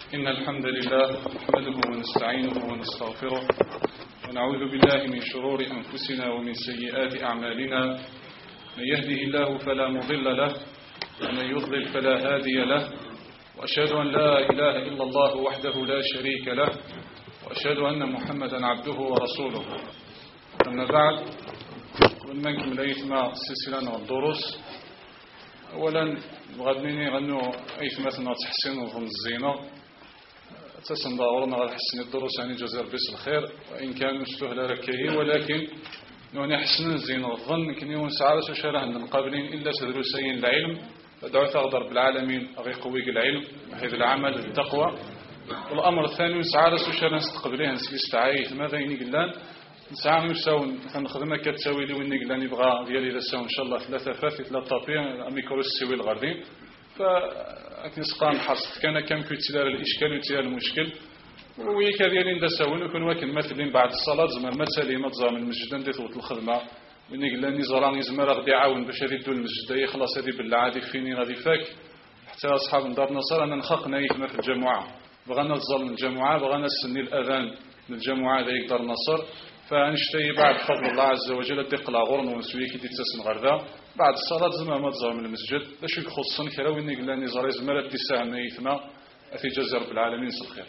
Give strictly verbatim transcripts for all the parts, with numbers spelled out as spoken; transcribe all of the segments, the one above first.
إن الحمد لله نحمده ونستعينه ونستغفره ونعوذ بالله من شرور أنفسنا ومن سيئات أعمالنا. من يهده الله فلا مضل له ومن يضلل فلا هادي له، وأشهد أن لا إله إلا الله وحده لا شريك له، وأشهد أن محمدا عبده ورسوله. أما بعد، ونمنكم ليثما السلسلة والدروس. أولا غادنيني غنو أيثماتنا تحسين وظن الزينة أساسا داورنا غادي حسن الدروس يعني جزير بس الخير، وإن كان مستهلا ركيه، ولكن نوني حسن الزينة والظن كني ونسعى شرح من القابلين إلا تدرسين العلم. فدعو تغدر بالعالمين أغي قوي العلم هذا العمل التقوى. والأمر الثاني نسعى شرح نستقبليه نسلس تعايث ماذا ينقلان نسعى نساون نخدمها كتساوي لي وين نقلان يبغى ديالي لساون إن شاء الله ثلاثة فاتي ثلاثة طابين ميكرو السوي الغردين. فأكن سقام حصت كان كم كتير الإشكال وتيار المشكل ويك ديالي ندساون وكن واكن مثلين بعد الصلاة زمان مثلي متزام المسجد ندي ثوت الخدمة وين قلنا نزران يزمر غادي يعاون باش يردوا المسجد يخلص هذه بالعادي فيني غادي فاك حتى أصحاب دار نصر أنا نخقنا يثما في الجماعة بغينا نظل من الجماعة بغينا نسني الأذان من الجماعة ذي دار نصر. فنشتي بعد فضل الله عز وجل دق لا غورن ونسوي كي تتسن غردا بعد الصلاة زمان ما تزار من المسجد باش يخصن كلا وين قلنا نزار زمر التساع يثما في جزر بالعالمين الخير.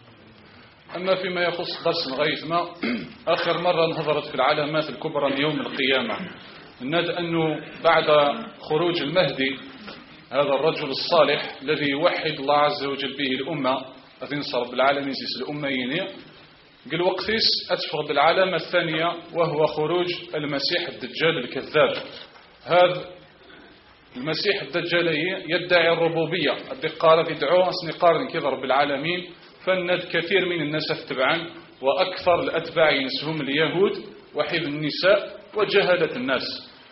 أما فيما يخص درس غيثما، آخر مرة نهضرت في العلامات الكبرى ليوم القيامة. ند أنه بعد خروج المهدي هذا الرجل الصالح الذي يوحد الله عز وجل به الأمة الذي نصر بالعالمين سيس الأميين قل وقتيس أتفقد العلامة الثانية وهو خروج المسيح الدجال الكذاب. هذا المسيح الدجال يدعي الربوبية الدقارة يدعوها سنقارن كذا رب العالمين. فند كثير من الناس اتبعا وأكثر الأتباع ينسهم اليهود وحيد النساء وجهلة الناس.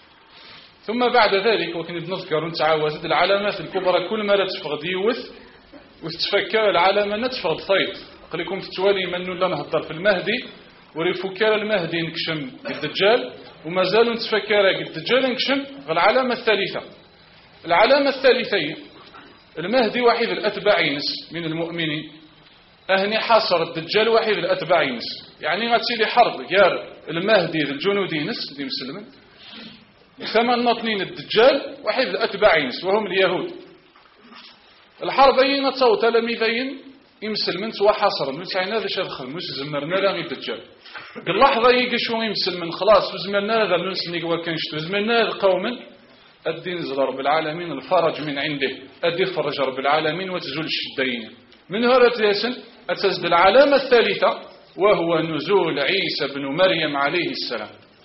ثم بعد ذلك وكن نذكر نتعاوزد العلامات الكبرى كل ما لا تفقد يوث وتتفكر العلامة نتفقد طيب قليكم تتوالي من لا نهضر في المهدي وريفكر المهدي نكشم الدجال وما زالوا نتفكر الدجال نكشم العلامة الثالثة. العلامة الثالثة المهدي وحيد الأتباع ينس من المؤمنين أهني حاصر الدجال وحيد الأتباع ينس يعني غتسيلي حرب يار المهدي الجنودي ينس دي مسلمين ثمان نطنين الدجال وحيد الأتباع ينس وهم اليهود. الحربين تصو تلاميذين يمسلمين سوا حاصر نسعينا ذا شرخ مش زمرنا لا الدجال اللحظة يقشوا يمسلمين خلاص وزمرنا ذا ننسني وكنشتو زمرنا ذا قوما أدي نزل رب العالمين الفرج من عنده أدي فرج رب العالمين وتزول الشدين من هرة ياسن أتزد العلامة الثالثة وهو نزول عيسى بن مريم عليه السلام.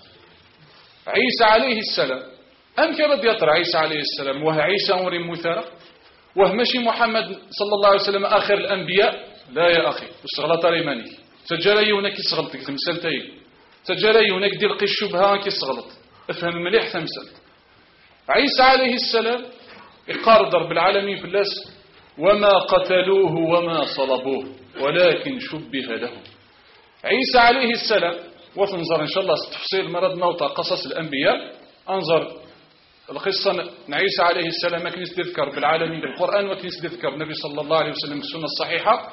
عيسى عليه السلام أم كرد يطرع عيسى عليه السلام وهو عيسى أمر مثارة وهو ماشي محمد صلى الله عليه وسلم آخر الأنبياء. لا يا أخي استغلط ريماني سجلي ونك يسغلطك تمثلتين سجلي ونك دير قي الشبهة كي يسغلط افهم مليح تمثل. عيسى عليه السلام إقار ضرب العالمين في اللاس وما قتلوه وما صلبوه ولكن شبه لهم. عيسى عليه السلام وتنظر إن شاء الله تفصيل مرض موتى قصص الأنبياء أنظر القصة عيسى عليه السلام ما كنت تذكر بالعالمين بالقرآن وكنت تذكر النبي صلى الله عليه وسلم بالسنة الصحيحة.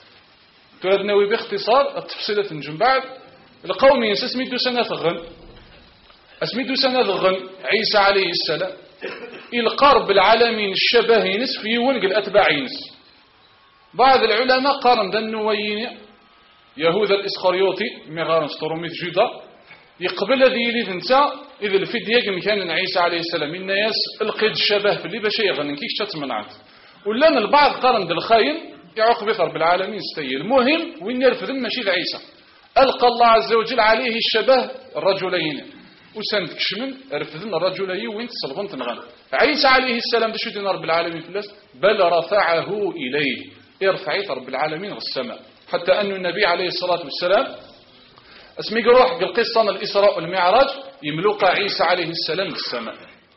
تردنوي باختصار التفصيلات من بعد القوم يسميدو سنة غن اسميدو سنة غن عيسى عليه السلام القرب بالعالمين الشبه ينس في ولق الأتباع ينس. بعض العلماء قارن دنوين يهوذا الإسخريوطي مغارن ستروميت جودا يقبل هذه يليد انت إذا الفدية مكان عيسى عليه السلام الناس القيد الشبه في اللي باش يغنن كيش تتمنعت ولان البعض قارن بالخاين يعقب يثر بالعالمين ستي. المهم وين يرفض ماشي عيسى ألقى الله عز وجل عليه الشبه الرجلين وسند كشمن رفضن الرجلين وين تصلغن تنغن. عيسى عليه السلام باش يدين رب العالمين في الناس بل رفعه إليه ارفعي رب العالمين السماء حتى أن النبي عليه الصلاة والسلام اسمي روح القصة الإسراء والمعراج يملك عيسى عليه السلام بالسماء.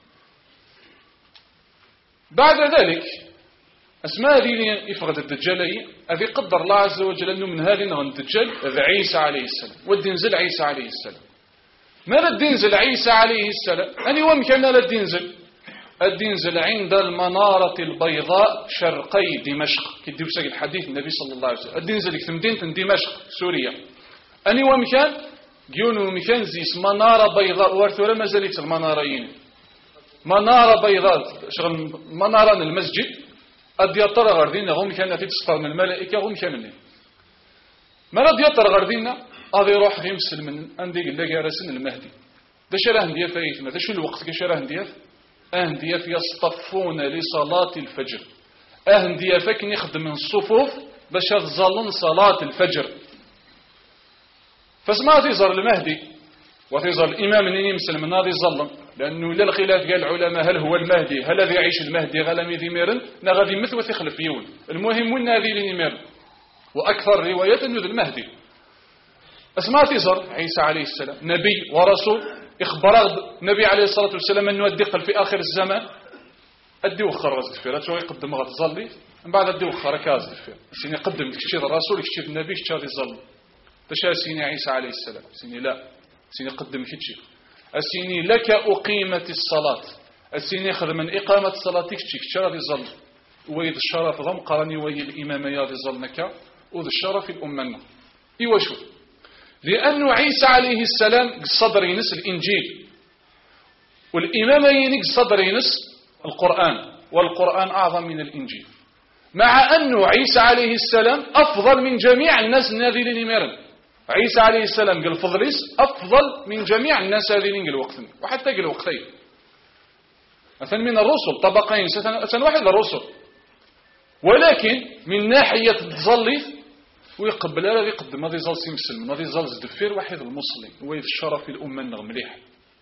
بعد ذلك أسماء هذه يفقد الدجالي هذه قدر الله عز وجل أنه من هذه نغن الدجال هذا عيسى عليه السلام والدينزل عيسى عليه السلام. ماذا الدينزل عيسى عليه السلام أني ومكان لا الدينزل الدين زل عند المنارة البيضاء شرقي دمشق كيديو ساق الحديث النبي صلى الله عليه وسلم الدين زل في مدينة دمشق سوريا أني ومكان جيونو مكان زيس منارة بيضاء وارثورة ما زالت المنارين منارة بيضاء شغل منارة المسجد أدي أطر غردينا هم كان في تسطر من الملائكة هم كاملين ما ردي أطر غردينا أذي روح في مسلم عندي قل لك رسن المهدي ده شراه ندير فايتنا ده شو الوقت كشراه ندير أهندية يصطفون لصلاة الفجر أهندية فك نخدم من الصفوف باش تظلن صلاة الفجر فسما تظهر المهدي وتظهر الإمام النيني مسلم ناضي ظلم لأنه لا الخلاف قال العلماء هل هو المهدي هل الذي يعيش المهدي غلمي ذي ميرن نا غادي مثل وتخلف يون المهم وين هذه اللي ميرن وأكثر روايات أنه المهدي أسمع تظهر عيسى عليه السلام نبي ورسول إخبار النبي عليه الصلاة والسلام أنه الدقل في آخر الزمان أدي وخر غاز دفير أتوى يقدم غاز ظلي من بعد أدي وخر كاز دفير سيني يقدم كشير الرسول كشير النبي كشير ظل تشا سيني عيسى عليه السلام سيني لا سيني قدم كشير السيني لك أقيمة الصلاة السيني يخذ من إقامة الصلاة كشير كشير ظل ويد الشرف ضم قراني ويد الإمام ياضي ظلنك وذ الشرف الأمنا إيوا شو لأن عيسى عليه السلام صدر ينس الإنجيل والإمامين صدر ينس القرآن والقرآن أعظم من الإنجيل مع أن عيسى عليه السلام أفضل من جميع الناس الناذلين ميرن عيسى عليه السلام قال فضليس أفضل من جميع الناس الناذلين قال وقتين وحتى قال وقتين مثلا من الرسل طبقين سنة واحد للرسل ولكن من ناحية تظلي ويقبل هذا يقدم هذا يزال سيمسلم هذا يزال زدفير واحد المسلم ويذ الشرف الأمة النغم مليح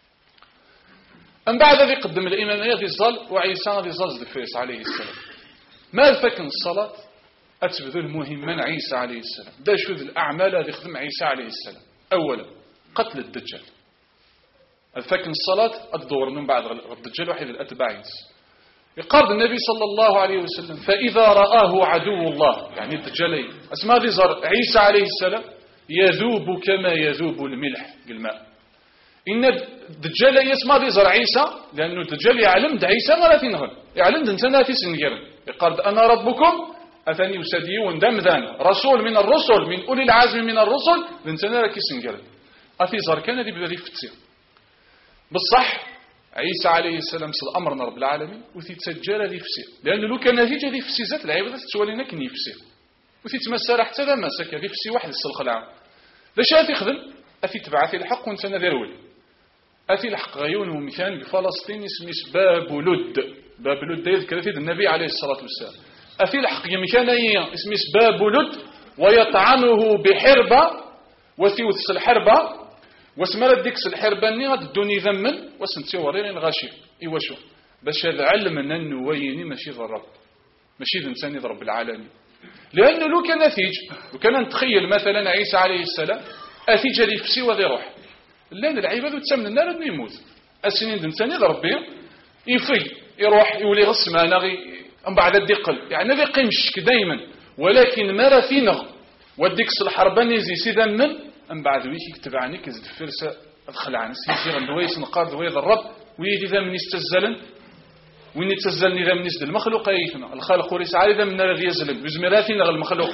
أم بعد هذا يقدم الإمام هذا يزال وعيسى هذا يزال زدفير عليه السلام ما فكن الصلاة أتبذل مهما عيسى عليه السلام دا شو ذي الأعمال هذا يخدم عيسى عليه السلام أولا قتل الدجال الفكن الصلاة الدور من بعد الدجال واحد الأتباعين يقارد النبي صلى الله عليه وسلم فإذا رآه عدو الله يعني الدجالين اسمع ذي زر عيسى عليه السلام يذوب كما يذوب الملح بالماء إن الدجال يسمع ذي زر عيسى لأنه الدجال يعلم ده عيسى ما لا تنغل يعلم ده انتنا في سنجر يقارد أنا ربكم أثني يسديون دم ذان رسول من الرسل من أولي العزم من الرسل انتنا لكي سنجر أثي زر كان ذي بذي فتسير بالصح عيسى عليه السلام صلى أمرنا رب العالمين وتتسجل ذي فسير لأنه لو كان نتيجة ذي فسي ذات العبادة تتولينا كني فسير وتتمسى حتى ذا مسك ذي فسي واحد السلخ العام لاش هاتي خذل أثي تبعثي الحق وانت نذرول أثي الحق غيون ومكان بفلسطين اسمه باب لد باب لد يذكر فيه النبي عليه الصلاة والسلام أثي الحق يمكان اسمه باب لد ويطعنه بحربة وثيوث الحربة واسمرت ديكس الحرباني غاد الدوني ذمن وسنتي وريني غاشي ايوا شو باش هذا علم ان النويني ماشي ذا الرب ماشي ذا انسان رب العالمين لانه لو كان نتيج لو كان نتخيل مثلا عيسى عليه السلام اتيج لي فسي وذي روح لان العباد تسمن النار انه يموت السنين انسان ذا ربي يفي يروح يولي غسمانه غي من بعد الدقل يعني ذي قيمشك دائما ولكن ما فينا وديكس الحرباني زي سيدا من أم بعد ويك يكتب عنك يزد فرسة أدخل عن سيسير النويس نقارد ويض الرب ويدي ذا من يستزلن وين يتزلني ذا من يزد المخلوق أيثنا الخالق وريس عالي ذا من الذي يزلن بزمراتي نغل المخلوق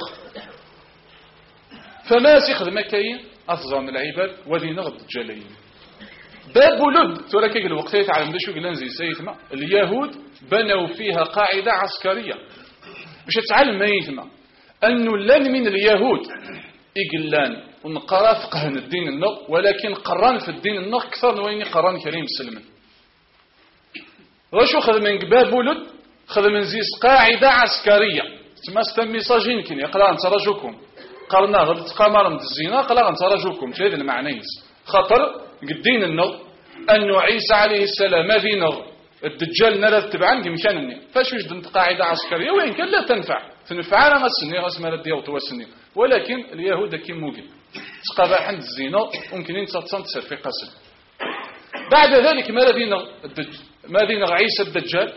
فما سيخذ مكاين أفضل من العباد وذي نغض الجليين باب لد ترى كيك الوقت يتعلم ده شو قلنا زي سيثما اليهود بنوا فيها قاعدة عسكرية مش يتعلم ما يثما أنه لن من اليهود إقلان ونقرأ فقه الدين النغ ولكن قران في الدين النغ أكثر من وين قران كريم السلم وشو خذ من باب ولد خذ من زيس قاعدة عسكرية ما استمي صاجين كن يقرأ أن ترجوكم قرنا غلط قمر من الزنا قرأ أن ترجوكم شيء هذا المعنيس خطر الدين النغ أنه عيسى عليه السلام ما في نغ الدجال نرى تبعا بإمكانني فاش وجد قاعدة عسكرية وين كان لا تنفع تنفع أنا ما السنية غاسمها لدي وتوسني ولكن اليهود كي موجد تقابع عند الزنا ممكن أن تتصل في قسم بعد ذلك ما دينا ما دينا عيسى الدجال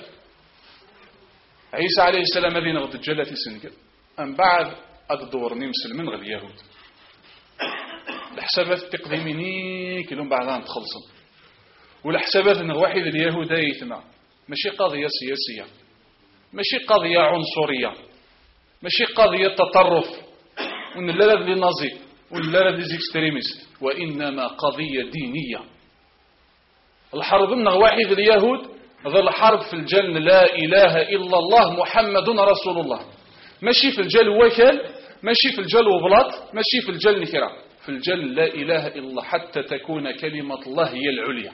عيسى عليه السلام ما دينا الدجال في سنجل أم بعد الدور نمسل من غير اليهود الحسابات التقديميني كلهم بعضها تخلصن والحسابات ان واحد اليهود يتمع ماشي قضية سياسية، ماشي قضية عنصرية، ماشي قضية تطرف ونلا لي نازي ونلا لي زيكستريميست، وإنما قضية دينية. الحرب من واحد اليهود ذا الحرب في الجنة لا إله إلا الله محمد رسول الله، ماشي في الجل وكل، ماشي في الجل وبلاط، ماشي في الجل نكرة، في الجل لا إله إلا الله حتى تكون كلمة الله هي العليا.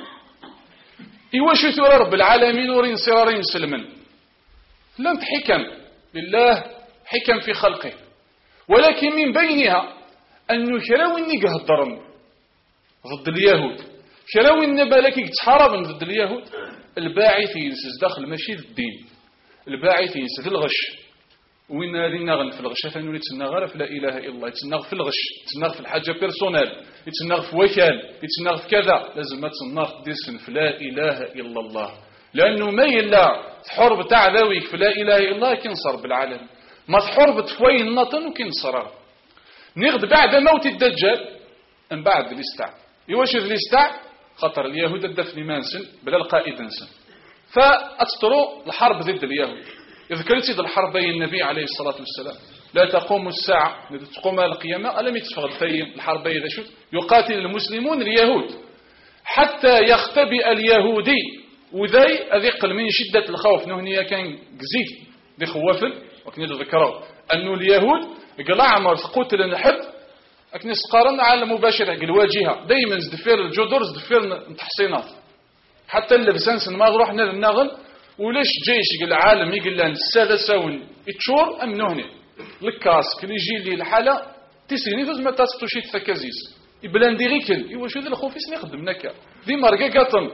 إيواش ثورة رب العالمين ورين سرارين سلمن لم حكم لله، حكم في خلقه، ولكن من بينها أنه كراوين قهدرن ضد اليهود، كراوين بالك يتحاربن ضد اليهود، الباعث ينسز داخل ماشي الدين، الباعث ينسز الغش. وين هذه نغن في الغش ثاني يتنغر في لا إله إلا الله، يتنغ في الغش، يتنغ في الحاجة بيرسونال، يتنغ في وكال، يتنغ في كذا، لازم ما تنغ ديسن في لا إله إلا الله، لأنه ما يلا تحرب تاع ذويك في لا إله إلا الله كنصر بالعالم، ما تحرب تفوي النطن وكنصر. نغد بعد موت الدجال من بعد الاستع يواش الاستع خطر اليهود الدفن مانسن بلا القائد انسن، فأتطروا الحرب ضد اليهود. يذكرت الحرب بين النبي عليه الصلاة والسلام لا تقوم الساعة تقوم القيامة ألم يتفغد في الحرب بين شو يقاتل المسلمون اليهود حتى يختبئ اليهودي وذي أذقل من شدة الخوف نهنية كان جزيت دي خوافل وكنا ذكروا أنه اليهود قال عمر قتل الحب أكني سقارن على مباشرة قال واجهة دايما زدفير الجدر زدفير تحصينات حتى اللبسانس ما نروح نغل وليش جيش العالم يقول لنا السادسة والتشور أم نهني الكاس كل يجي لي الحالة تسيني فوز ما تاسطو شي تفكازيس يبلان دي غيكل إيوا شو ذا الخوف يسني يخدم نكا دي ماركا قاطن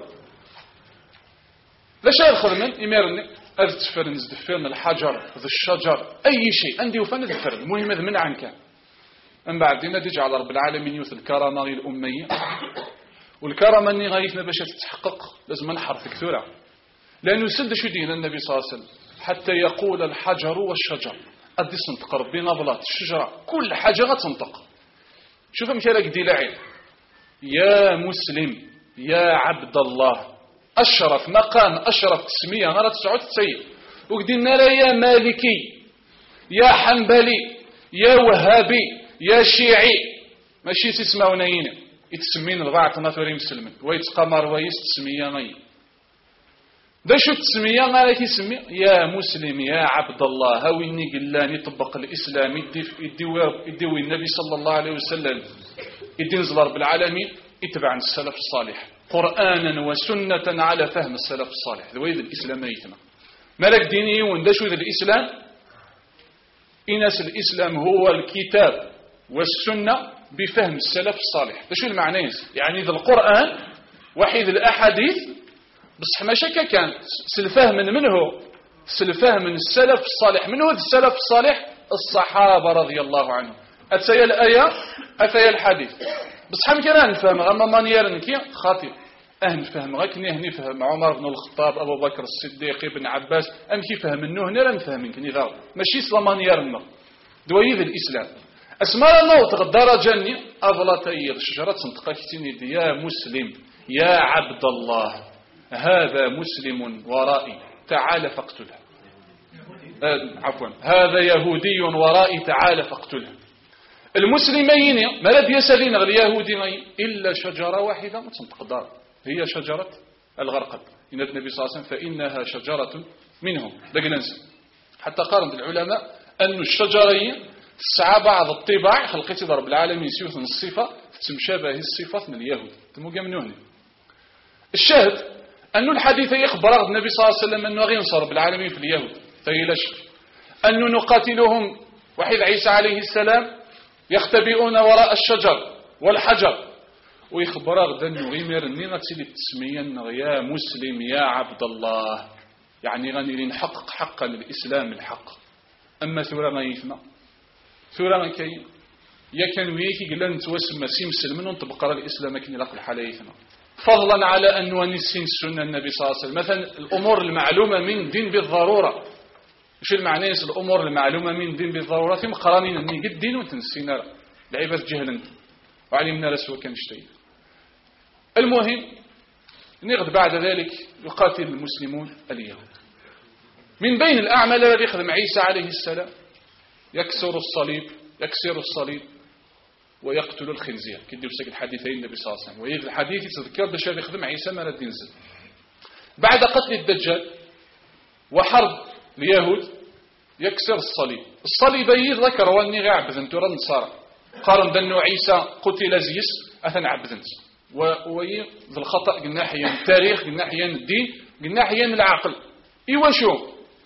لا شيء الخدمن يمرني هذا تفرن زدفرن الحجر هذا الشجر أي شيء عندي وفن الفرن المهم هذا من عنك من بعد دينا ديجي على رب العالمين يوث الكرامة الأمية والكرامة اللي غايتنا باش تتحقق لازم نحرف كثيرة لأنه سد شو دين النبي صلى الله عليه وسلم حتى يقول الحجر والشجر أدي سنطق ربنا بلاط الشجرة كل حاجة غتنطق. شوف مكالك دي لعب يا مسلم يا عبد الله أشرف مقام أشرف تسمية غير تسعود تسيب وقدنا لا يا مالكي يا حنبلي يا وهابي يا شيعي ماشي تسمعوا نايين يتسمين البعض ناثوري مسلمين ويتقمر ويس تسمية نايين ده شو التسمية مالك يسمي يا مسلم يا عبد الله هاويني قلاني طبق الإسلام يدوي النبي صلى الله عليه وسلم يدين زلار بالعالمين يتبع السلف الصالح قرآنا وسنة على فهم السلف الصالح ذوي ذي الإسلام يتنا مالك ديني وندشو ذي الإسلام إناس الإسلام هو الكتاب والسنة بفهم السلف الصالح ده شو المعنى يعني ذا القرآن وحيد الأحاديث بصح ما شك كان سلفاه من منه سلفاه من السلف الصالح منه السلف الصالح الصحابة رضي الله عنهم أتسيا الآية أتسيا الحديث بصح ما كان نفهم غما مانيير نكي خاطئ أهن فهم غاكني هني فهم عمر بن الخطاب أبو بكر الصديق ابن عباس أم كي فهم منه هنا لا نفهم منك غاو ماشي سلامانيير النار دويذ الإسلام أسماء الله تغدر جني أفلا تأير الشجرة تنطقى كتيني يا مسلم يا عبد الله هذا مسلم ورائي تعال فاقتله آه عفوا هذا يهودي ورائي تعال فاقتله المسلمين ما لد يسالين اليهودي إلا شجرة واحدة ما تنتقدر هي شجرة الغرقد إن النبي صلى الله عليه وسلم فإنها شجرة منهم لقننس حتى قارن العلماء أن الشجرين سعى بعض الطباع خلقت رب العالمين سيوث الصفة تمشابه الصفات من اليهود تموقع من هنا الشاهد أن الحديث يخبر النبي صلى الله عليه وسلم أنه غينصر بالعالمين في اليهود فيلاش أنه نقاتلهم وحيد عيسى عليه السلام يختبئون وراء الشجر والحجر ويخبر غدا أنه غيمير النيمة تسيلي تسميا يا مسلم يا عبد الله يعني غني لنحقق حقا للإسلام الحق أما ثورة ما يثنى ثورة ما كاين يا كان ويكي قلنا نتوسم سيمسل منهم تبقى الإسلام كن يلاقي الحالة يثنى فضلا على أن نسين السنة النبي صلى الله عليه وسلم مثلا الأمور المعلومة من دين بالضرورة مش المعنى الأمور المعلومة من دين بالضرورة ثم قرانين أني قد دين وتنسينا لعبة جهلا وعلمنا لسوا كان شيء المهم نغد بعد ذلك يقاتل المسلمون اليهود. من بين الأعمال الذي يخدم عيسى عليه السلام يكسر الصليب يكسر الصليب ويقتل الخنزير. كيدير ساك الحديثين النبي صلى الله عليه وسلم، وهذا الحديث يتذكر باش يخدم عيسى ما رد ينزل. بعد قتل الدجال وحرب اليهود يكسر الصليب. الصليب ذكر واني غا عبدنت ورا النصارى قارن بأنه عيسى قتل زيس أثنى عبدنت، وهي ذو الخطأ قلنا حيان التاريخ قلنا حيان الدين قلنا حيان العقل. إيوا شو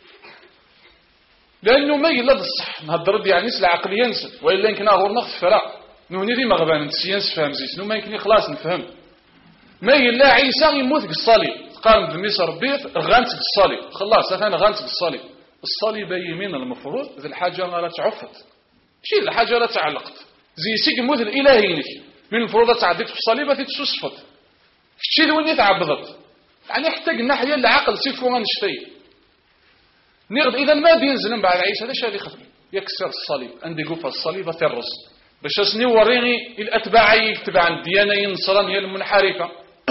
لأنه ما يلا بالصح نهضر يعني العقل ينسى، وإلا يمكن أغور نخف فلا نوني دي مغبان نسيانس فهم زيس نو ما يمكن خلاص نفهم ما يلا عيسى يموت بالصليب قارن بمصر بيت غانت بالصليب خلاص أثنى غانت بالصليب. الصليب يمين المفروض ذي الحاجة لا تعفت شيء الحاجة لا تعلقت زي سيك موت الإلهينك من المفروض تعديك في الصليب تتصفت الشيء اللي وين تعبضت يعني يحتاج الناحية العقل سيفو ما نشتي نغد. إذا ما بينزل بعد عيسى هذا شيء يخدم يكسر الصليب عندي قوفة الصليب ترس باش اسني وريني الأتباع يتبع الديانة النصرانية المنحرفة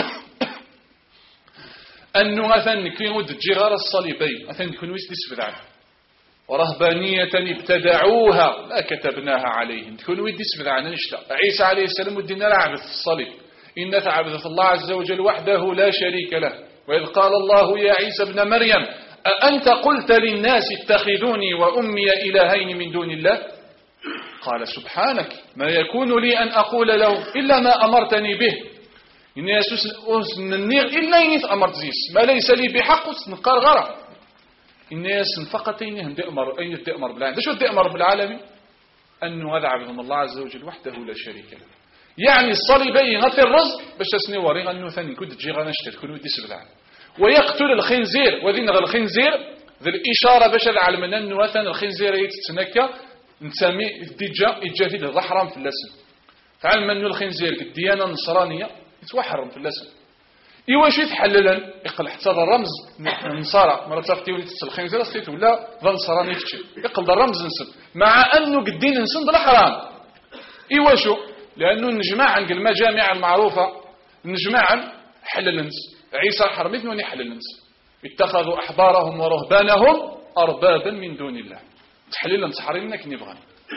أنه مثلا كينو تجي غير الصليبين مثلا يكونوا يستسفدعوا ورهبانية ابتدعوها لا كتبناها عليهم تكونوا يستسفدعوا نشتا. عيسى عليه السلام ودينا لعبث الصليب إن تعبث الله عز وجل وحده لا شريك له. وإذ قال الله يا عيسى ابن مريم أأنت قلت للناس اتخذوني وأمي إلهين من دون الله قال سبحانك ما يكون لي أن أقول له إلا ما أمرتني به إن يسوس النير إلا إني أمرت زيس ما ليس لي بحق نقار غرة إن يسن فقطين هندي أمر أين يدي أمر بالعالمين شو يدي أمر بالعالمين أنه هذا عبد الله عز وجل وحده لا شريك له. يعني الصليبين غطي الرزق باش تسني وريغ أنه ثاني كنت تجي غنشتر كنو يدي سبلعان ويقتل الخنزير وذين الخنزير ذي الإشارة باش العالم أنه مثلا الخنزير يتتنكى نسمي الدجا يتجاهد هذا حرام في اللسن. تعلم أنه الخنزير الديانة النصرانية يتوحرم في اللسن. إيوا شي تحللا يقل حتى الرمز النصارى مرة تفتي ولي تسل الخنزير سيت ولا ذا نصراني تشي يقل الرمز نسب مع أنه قدين نسن ذا حرام. إيوا شو لأنه نجمع عن المجامع المعروفة نجمع عن حلل نس عيسى حرمتنا ونحلل نس اتخذوا أحبارهم ورهبانهم أربابا من دون الله تحليلا تحرمنا كي نبغى.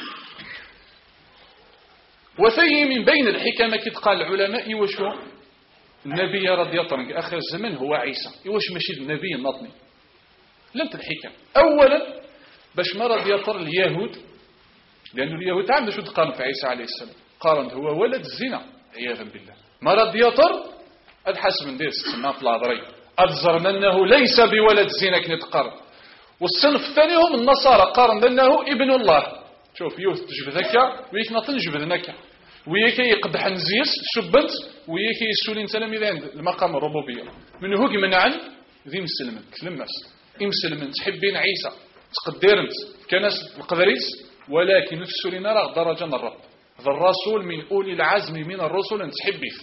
وثي من بين الحكمة كي قال العلماء إيوشو النبي رضي الله عنه آخر الزمن هو عيسى إيوش ماشي النبي النطني لنت الحكم. أولا باش ما رضي يطر اليهود لأن اليهود تعمل شو تقارن في عيسى عليه السلام قارن هو ولد الزنا عياذا بالله ما رضي يطر أدحس من ديس تسمى في العذري أذزرنا أنه ليس بولد الزنا كي نتقارن. والصنف الثاني هم النصارى قارن بأنه ابن الله شوف يوث تجبذك ويك نطن جبذنك ويك يقدح نزيس شبنت ويك يسولين تلاميذ عند المقام الربوبية من هو منعن ذي مسلمن تلمس امسلمن تحبين عيسى تقدرنت كناس القدريس ولكن تسولين راه درجة من الرب ذا الرسول من أولي العزم من الرسل أن تحبيه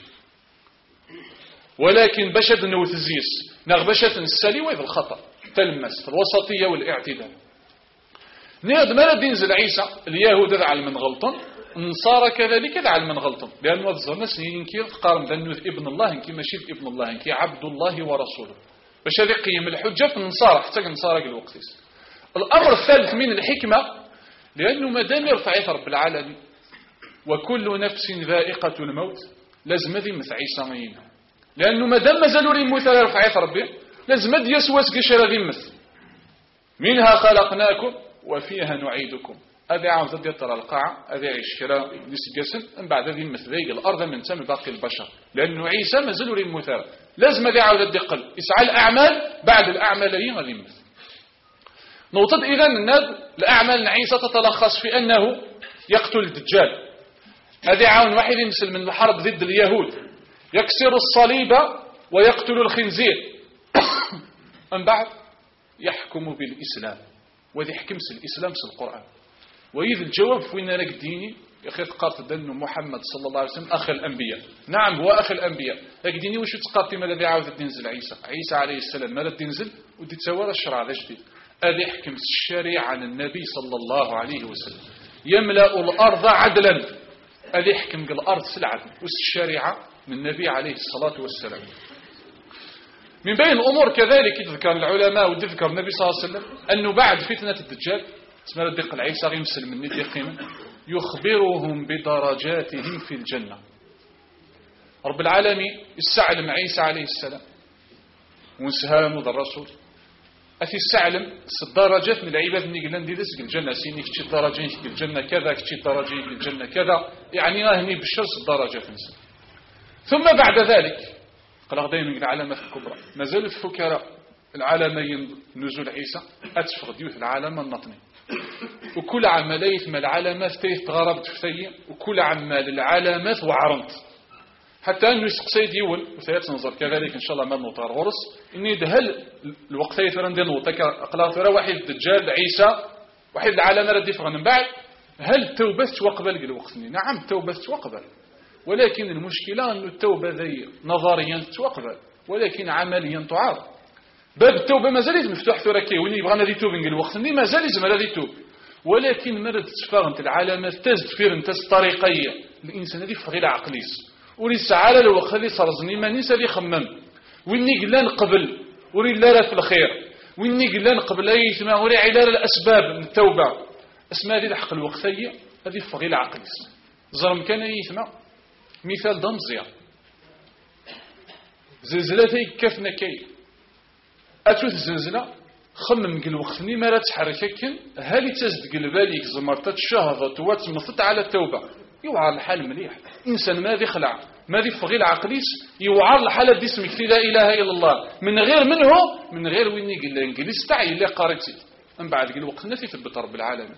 ولكن بشد نوث الزيس نغبشة السلي وإذا الخطأ تلمس الوسطية والاعتدال. نيد ما ردين زل عيسى اليهود ذا على من غلطن النصارى كذلك ذا على من غلطن لأنه أفضل ناس ينكير قارن ذنوذ ابن الله إنكي ماشي ابن الله إنكي عبد الله ورسوله باش هذه قيم الحجة في النصارى حتى النصارى الوقت. الأمر الثالث من الحكمة لأنه ما دام يرفع رب العالمين وكل نفس ذائقة الموت لازم ذي مثل عيسى مينه لأنه ما دام مازالوا يموت يرفع ربي لازم يسوس قشر ذي مثل منها خلقناكم وفيها نعيدكم. هذا عاوز ذي ترى القاعة هذا عشرة نسجسن من بعد ذي مثل ذي الأرض من تم باقي البشر لأنه عيسى مازالوا يموت لازم ذي عاوز ذي قل يسعى الأعمال بعد الأعمالين ذي مثل. نقطة إذن الناد الأعمال عيسى تتلخص في أنه يقتل الدجال. هذا عاون واحد مثل من الحرب ضد اليهود يكسر الصليب ويقتل الخنزير من بعد يحكم بالإسلام وذي حكمس الإسلام في القرآن. وإذ الجواب فين لك ديني يا أخي تقاط أنه محمد صلى الله عليه وسلم أخ الأنبياء. نعم هو أخ الأنبياء لك ديني وش تقاطي ما الذي عاوز تنزل عيسى عيسى عليه السلام ماذا تنزل ودي تسوى الشرع ذا جديد هذا يحكم الشريعة عن النبي صلى الله عليه وسلم يملأ الأرض عدلا هذا يحكم الأرض سلعة والشريعة من النبي عليه الصلاة والسلام. من بين الأمور كذلك يذكر العلماء وذكر النبي صلى الله عليه وسلم أنه بعد فتنة الدجال اسمه الدق العيسى غيمسل من نديقهم يخبرهم بدرجاتهم في الجنة. رب العالمين يستعلم عيسى عليه السلام ونسهام وذا الرسول أتي السعلم الدرجات من العباد اللي قلنا ندير سك الجنة سيني كتشي درجين في الجنة كذا كتشي درجين في الجنة كذا يعني راهني بالشرس الدرجات نسل. ثم بعد ذلك قال دائما من العلامات الكبرى ما زال الفكراء العالمين نزول عيسى أتفق ديوث العالم النطني وكل عملية ما العلامات تغربت في وكل عمال العلامات وعرمت حتى أنه يسقسي ديول وسيتنظر كذلك إن شاء الله ما نوطار غرس إني دهل الوقت يثرن دي نوطك أقلاطرة واحد الدجال عيسى واحد العالم ردي فغن بعد هل توبة وقبل الوقت نعم توبة وقبل ولكن المشكلة أن التوبة ذي نظريا توقبل ولكن عمليا تعارض. باب التوبة ما زال مفتوح ثركي وين يبغى ندي توب الوقت ما زال يزم ندي توب ولكن مرد تفاغنت العلامات تزد فيرن تز طريقية الإنسان ذي فغير عقليس وليس على الوقت اللي صرزني ما ننسى لي خمم ويني قلنا نقبل وري لا في الخير ويني قلنا نقبل أي ثم وري علال الأسباب من التوبة اسمها ذي الحق الوقتية هذه فغير عقليس زرم كان يثمع مثال دمزيا زلزلتي كفنا كي أتوث زلزلة خمم قل وقتني ما لا تحركك هل تزد قلباليك زمرتات شهضة واتمثت على التوبة يوعر الحال مليح إنسان ماذي خلع ماذي فغيل عقليس يوعر الحالة دي اسمك لا إله إلا الله من غير منه من غير ويني قل إنجليز تعي اللي قارتي من بعد قل وقتنا في ثبت رب العالمين.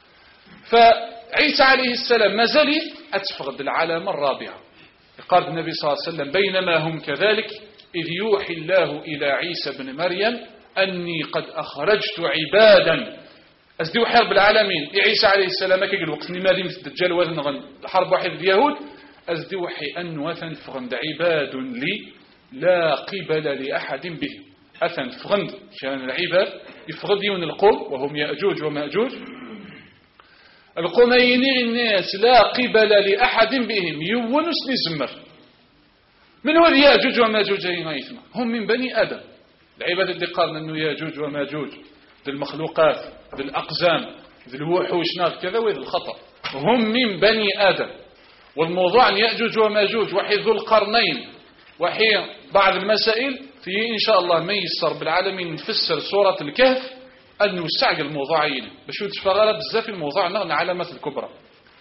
فعيسى عليه السلام ما زال أتفقد العلامة الرابعة قال النبي صلى الله عليه وسلم بينما هم كذلك إذ يوحي الله إلى عيسى بن مريم أني قد أخرجت عبادا أزديو حرب العالمين عيسى عليه السلام كيقول وقت لماذا مثل الدجال وذن حرب واحد اليهود أزديو حي أن وثن فغند عباد لي لا قبل لأحد به أثن فغند كان العباد يفغدون القوم وهم يأجوج ومأجوج القومين الناس لا قبل لأحد بهم يونس نزمر من هو يأجوج ومأجوج هم من بني آدم العباد اللي قالنا أنه يأجوج ومأجوج ذي المخلوقات ذي الأقزام ذي الوحوش نار كذا وذي الخطر هم من بني آدم. والموضوع أن يأجوج وماجوج وحي ذو القرنين وحي بعض المسائل في إن شاء الله ما يسر بالعالمين نفسر سورة الكهف أن نستعجل الموضوعين باش يتفرغ بزاف الموضوع نغنى علامات الكبرى.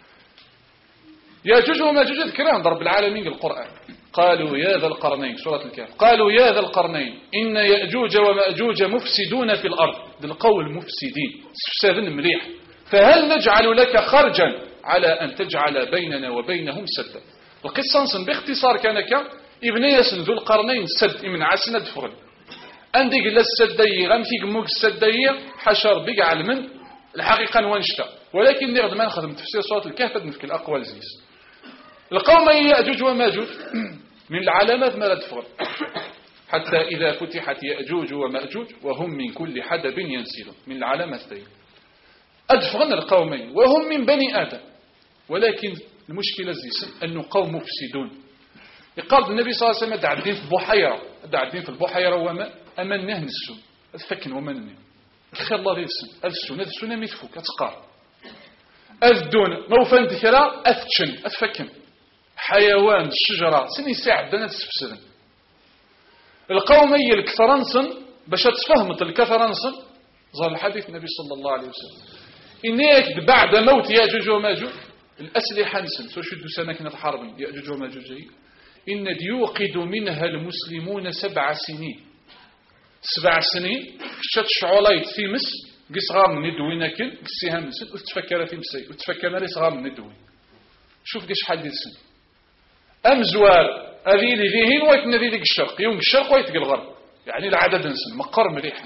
يأجوج وماجوج ذكرهم ضرب العالمين القرآن قالوا يا ذا القرنين سورة الكهف قالوا يا ذا القرنين إن يأجوج ومأجوج مفسدون في الأرض بالقول مفسدين سفسادين مليح فهل نجعل لك خرجا على أن تجعل بيننا وبينهم سدا. القصة نصن باختصار كانك ابن ياسن ذو القرنين سد من عسند فرن عندك لا السدية غمثيك موك السدية حشر بقع من الحقيقة وانشتا ولكن نغد ما نخدم تفسير سورة الكهف نفك الأقوال زيس. القوم يأجوج وماجوج من العلامات ما لا تفغل حتى إذا فتحت يأجوج ومأجوج وهم من كل حدب ينسلون من العلامات دي أدفغن القومين وهم من بني آدم ولكن المشكلة زيسن أنه قوم مفسدون. يقال النبي صلى الله عليه وسلم دعدين في البحيرة دعدين في البحيرة وما أمن نهن السون أتفكن ومن نهن خير الله غيسن السون السون ميتفوك أتقار أذدون موفن ذكرى أثشن أتفكن حيوان الشجرة سني ساعد دانا تسفسدن القومية الكثرانسن باش تفهمت الكثرانسن ظهر الحديث النبي صلى الله عليه وسلم إنك بعد موت يأجوج وماجوج الأسلحة نسن سوشدوا سنة الحرب يأجوج وماجوج إن يوقد منها المسلمون سبع سنين سبع سنين شت شعوليت في مس قس غار من ندوين كن قسيها من سن وتفكر في مسي وتفكر ليس غار من ندوين شوف قش حد السن أم زوار هذه اللي فيهين ويتنا ذيك الشرق يوم الشرق ويتق الغرب يعني العدد نسن مقر مليح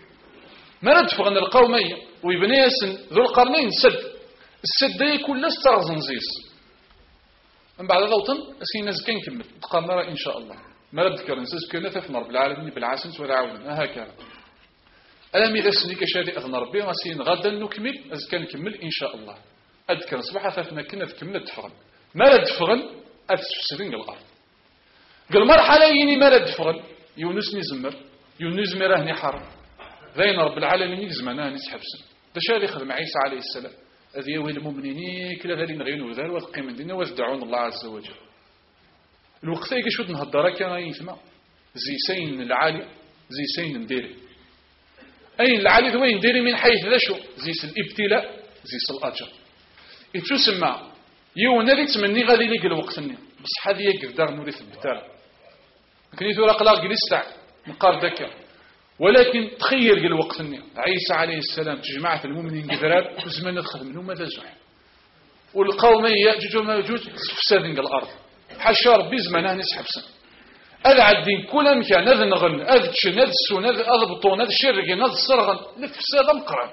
ما ندفغ أن القومية ويبني يسن ذو القرنين سد السد يكون لستر زنزيس من بعد ذوطن أسينا زكين كمل تقامر إن شاء الله ما نذكر نسيس كنا تفنر بالعالمين بالعاسنس ولا عاونا هكذا ألم إذا سنيك شادي أغنى ربي وسين غدا نكمل أزكان نكمل إن شاء الله أذكر صباح ثلاثنا كنا تكمل الدفغن ما لا تدفغن أتسفسرين الأرض قال مرحلة يني ما لا تدفغن يونس نزمر يونس مراه حرم ذين رب العالمين يزمنا نسحبسن باش هذا يخدم عيسى عليه السلام هذه هو المؤمنين كلا ذالي نغينو ذال وثقي من دينا وتدعون الله عز وجل الوقت يجي شو نهضر كان يسمع زي سين العالي زي سين نديري أين العالي وين نديري من حيث ذا شو زي الابتلاء زي الأجر يتسمى يو نبي تمني غادي ليك الوقت ني بصح هذه يقدر نوري ثبتها لكن يثور قلاق لسع نقار دكا ولكن تخيل الوقت ني عيسى عليه السلام تجمعت المؤمنين قدرات وزمان نخدم منهم ماذا زح والقوم يأجوج وماجوج فساد الأرض حاشا ربي زمانه نسحب سن هذا عدين كل مكان هذا نغن هذا تشن هذا السون هذا بطون هذا الشرقين هذا الصرغن الفساد مقرن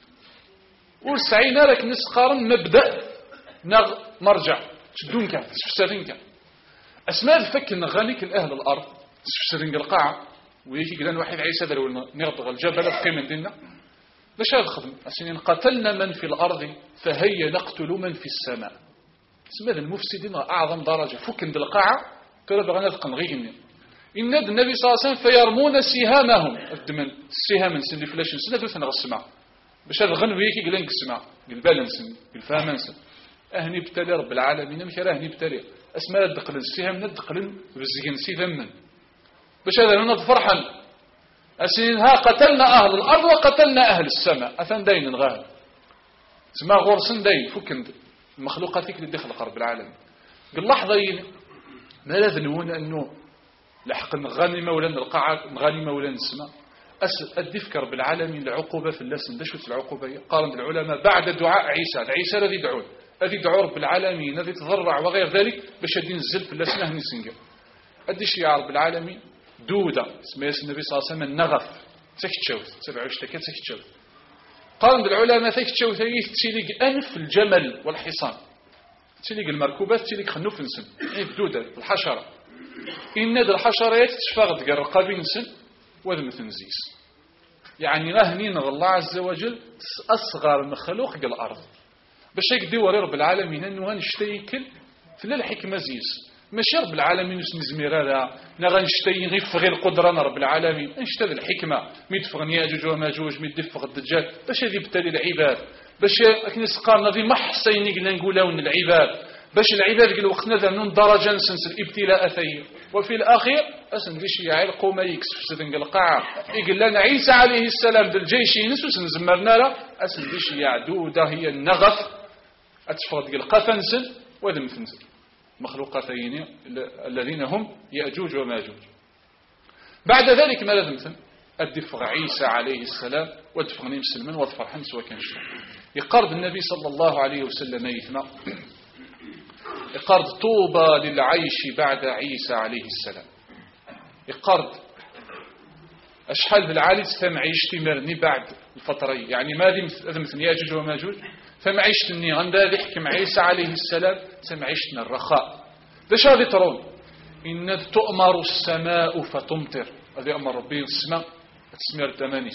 والسعينا لك نسقارن مبدأ نغ مرجع تدون كان تفسدين كان أسماء الفك نغنيك الأهل الأرض تفسدين القاعة ويجي قلنا واحد عيسى دلو نغضغ الجبل القيمة دينا ليش هذا الخدم أسنين قتلنا من في الأرض فهي نقتل من في السماء اسماء المفسدين أعظم درجة فكن القاعة قال بغنا القنغيين إن النبي صلى الله عليه وسلم فيرمون سهامهم الدمن السهام سن فلاش سنة دوثنا السماء باش هذا غنوي يجي قلنا السماء بالبالانس بالفهمانس أهني ابتلي رب العالمين مش أهني ابتلي أسماء الدقل السهام ندقل بزجن سيفمن باش هذا لنا فرحا أسنها قتلنا أهل الأرض وقتلنا أهل السماء أثن دين الغاهل سما غورسن دين فكند المخلوقات اللي دخل رب العالمين قال لحظة ما لازم نقول أنه لحق نغني مولانا القاعة نغني مولانا السماء أس أدفكر بالعالمين العقوبة في اللسن ده شوت العقوبة قارن العلماء بعد دعاء عيسى عيسى الذي يدعون الذي يدعو رب العالمين الذي تضرع وغير ذلك باش يدين الزل في اللسن هني سنجا أديش يا رب العالمين دودة اسمه النبي صلى الله عليه وسلم النغف تكتشوت سبع وشتكات تكتشوت قارن العلماء تكتشوت تسيلق أنف الجمل والحصان تسيلق المركوبات تسيلق خنوف نسن الدودة الحشرة إن هذه الحشرات تشفغ دقر رقابي نسن وهذا مثل نزيس يعني راهنين الله عز وجل أصغر مخلوق قال الأرض باش يقدي وري رب العالمين أنه هنشتيكل في الحكمة زيس ماشي رب العالمين نسمير هذا نغنشتي غير في غير قدرة رب العالمين نشتي الحكمة ميدفغن ياجوج وماجوج ميدفغ الدجال باش هذه بالتالي العباد باش كنسقارنا ذي محسين قلنا نقولون العباد باش العباد قال وقتنا ذا نون درجة نسنس الابتلاء ثير وفي الأخير أسن ديش يعلقوا ما يكسف سدنق القاعة يقول لنا عيسى عليه السلام بالجيش ينسوس نزمرنا له أسن ديش يعدو ده هي النغف أتفرد قال قفنسن وذا مثنسن مخلوقاتين الذين هم يأجوج وماجوج بعد ذلك ما لازم مثل الدفغ عيسى عليه السلام ودفغني مسلمين واظفر حمس وكان شر يقرض النبي صلى الله عليه وسلم يثنى يقرض طوبى للعيش بعد عيسى عليه السلام يقرض أشحال بالعالي ثمعيش تمرني بعد الفترة يعني ما دي مثل يأجوج وماجوج فمعيشتني عند ذلك عيسى عليه السلام سمعيشتنا الرخاء ليش هذه ترون إن تؤمر السماء فتمطر هذه أمر ربي السماء تسمير التمانيس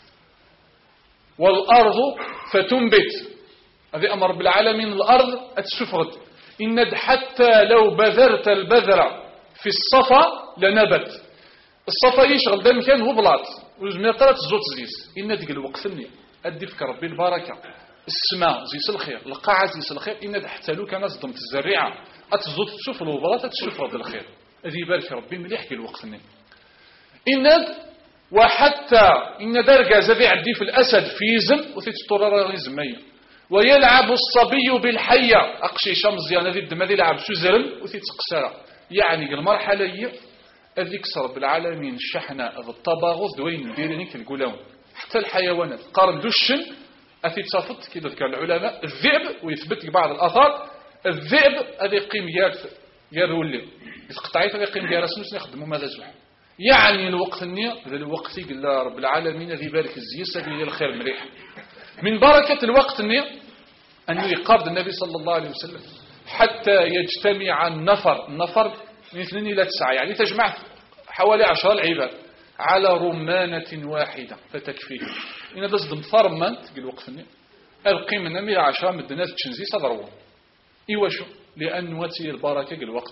والأرض فتنبت هذه أمر بالعالمين الأرض تسفغد إن حتى لو بذرت البذرة في الصفا لنبت الصفا يشغل ده مكان هو بلاط وزمير ثلاث زوت زيس إن تقل وقفني أدي فكر ربي البركة السماء زيس الخير القاعة زيس الخير إن حتى لو كان صدمت الزريعة أتزوت تسفر وبلاط تسفر بالخير هذه يبارك ربي مليح كي الوقفني إن وحتى إن درجة زبيع عدي في الأسد فيزم وتتطرر زمية ويلعب الصبي بالحية أقشي شمس يعني ذي الدم ذي لعب سوزرل وتتقسر يعني المرحلة هي أذيك رب العالمين الشحنة الطباغوز دوين ديرينيك القلاون حتى الحيوانات قارن دوشن أثي تصفت كده ذكر العلماء الذئب ويثبت لك بعض الآثار الذئب هذه قيم يارث يارولي يتقطعيت هذه قيم يارث نسنا يخدموا ماذا زوح يعني الوقت النية ذا الوقت قال رب العالمين ذي بارك الزيس هذه الخير مليح من بركة الوقت النية أنه يقابل النبي صلى الله عليه وسلم حتى يجتمع النفر النفر من اثنين إلى تسعة يعني تجمع حوالي عشر العباد على رمانة واحدة فتكفيه إن تصدم فرمان تقول وقف النية القيمة نمي عشرة مدنات تشنزي صدروا إيوا شو لأن وتي البركة قال وقت النية